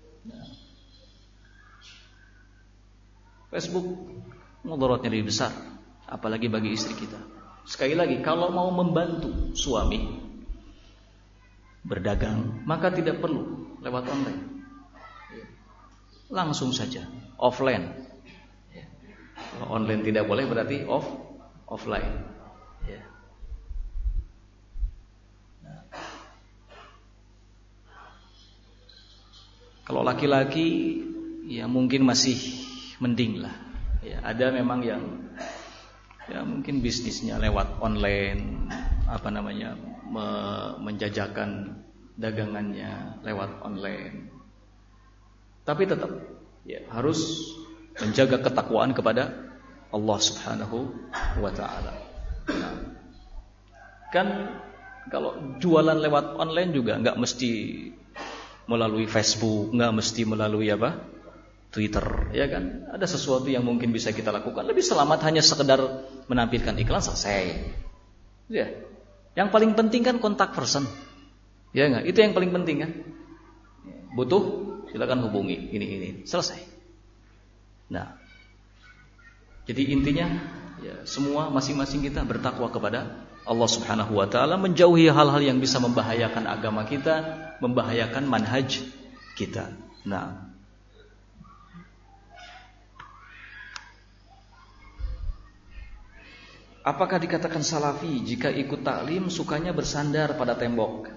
[SPEAKER 1] Facebook mudaratnya lebih besar, apalagi bagi istri kita. Sekali lagi, kalau mau membantu suami berdagang, maka tidak perlu lewat online. Langsung saja offline. Kalau online tidak boleh berarti off offline. Ya. Nah. Kalau laki-laki ya mungkin masih mending lah. Ya, ada memang yang ya mungkin bisnisnya lewat online, apa namanya, me- menjajakan dagangannya lewat online. Tapi tetap ya harus menjaga ketakwaan kepada Allah Subhanahu wa ta'ala. Nah, kan kalau jualan lewat online juga enggak mesti melalui Facebook, enggak mesti melalui apa? Twitter, ya kan? Ada sesuatu yang mungkin bisa kita lakukan. Lebih selamat hanya sekedar menampilkan iklan, selesai. Ya. Yang paling penting kan kontak person. Ya enggak? Itu yang paling penting kan? Butuh, silakan hubungi ini ini. Selesai. Nah, jadi intinya ya, semua masing-masing kita bertakwa kepada Allah Subhanahu wa ta'ala, menjauhi hal-hal yang bisa membahayakan agama kita, membahayakan manhaj kita. Nah, apakah dikatakan salafi jika ikut taklim sukanya bersandar pada tembok?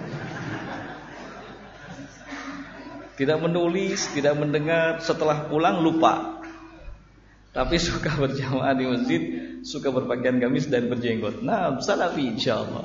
[SPEAKER 1] Tidak menulis, tidak mendengar, setelah pulang lupa. Tapi suka berjamaah di masjid, suka berpakaian gamis dan berjenggot. Nah, salafi insyaallah.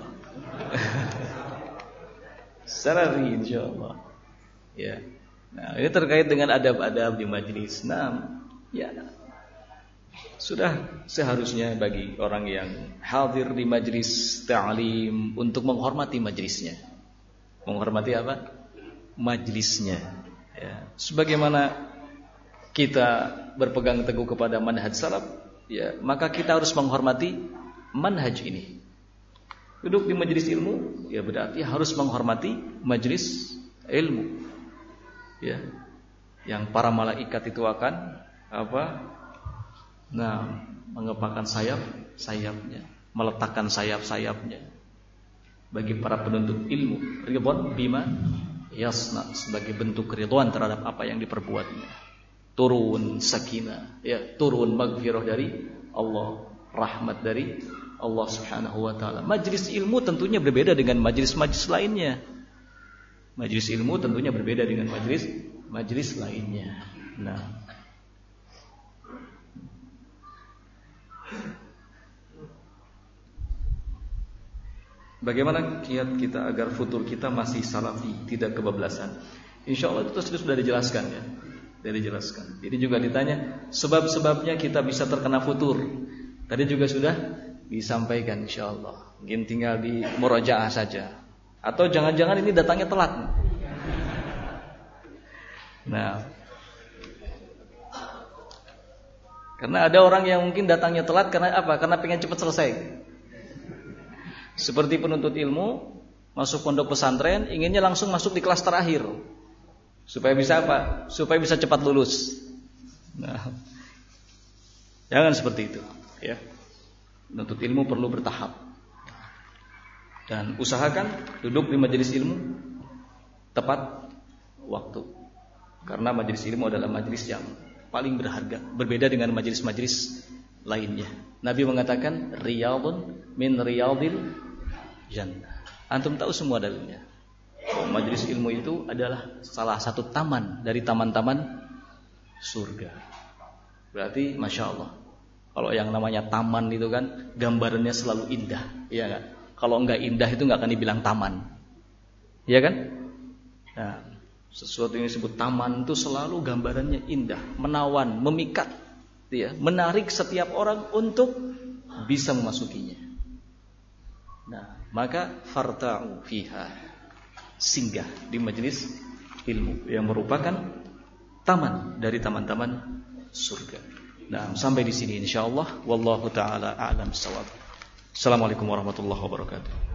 [SPEAKER 1] Salafi insyaallah. Ya. Nah, ini terkait dengan adab-adab di majelis. Nah, ya. Sudah seharusnya bagi orang yang hadir di majelis ta'lim untuk menghormati majelisnya. Menghormati apa? Majlisnya. Ya. Sebagaimana kita berpegang teguh kepada manhaj salaf, ya, maka kita harus menghormati manhaj ini. Duduk di majelis ilmu, ya berarti harus menghormati majelis ilmu. Ya. Yang para malaikat itu akan apa? Nah, mengepakkan sayap sayapnya, meletakkan sayap-sayapnya bagi para penuntut ilmu, ridwan bima yasna, sebagai bentuk keridhaan terhadap apa yang diperbuatnya. Turun sakinah, ya, turun maghfirah dari Allah, rahmat dari Allah Subhanahu wa taala. Majelis ilmu tentunya berbeda dengan majelis-majelis lainnya. Majelis ilmu tentunya berbeda dengan majelis majelis lainnya. Nah, bagaimana kiat kita agar futur kita masih salafi, tidak kebablasan? Insyaallah itu sudah dijelaskan, ya. Sudah dijelaskan. Jadi juga ditanya sebab-sebabnya kita bisa terkena futur. Tadi juga sudah disampaikan insyaallah. Mungkin tinggal di murajaah saja. Atau jangan-jangan ini datangnya telat. Nah, karena ada orang yang mungkin datangnya telat karena apa? Karena pengen cepat selesai. Seperti penuntut ilmu masuk pondok pesantren, inginnya langsung masuk di kelas terakhir. Supaya bisa apa? Supaya bisa cepat lulus. Nah, jangan seperti itu, ya. Penuntut ilmu perlu bertahap. Dan usahakan duduk di majelis ilmu tepat waktu. Karena majelis ilmu adalah majelis yang paling berharga, berbeda dengan majelis-majelis lainnya. Nabi mengatakan riyadun min riyadil jannah. Antum tahu semua dalilnya. Oh, majelis ilmu itu adalah salah satu taman dari taman-taman surga. Berarti masya Allah, kalau yang namanya taman itu kan gambarannya selalu indah, iya kan? Kalau enggak indah itu enggak akan dibilang taman, iya kan? Nah, sesuatu yang disebut taman itu selalu gambarannya indah, menawan, memikat, ya, menarik setiap orang untuk bisa memasukinya. Nah, maka farta'u fiha, singgah di majelis ilmu yang merupakan taman dari taman-taman surga. Nah, sampai di sini insyaallah, wallahu taala a'lam bissawab. Assalamualaikum warahmatullahi wabarakatuh.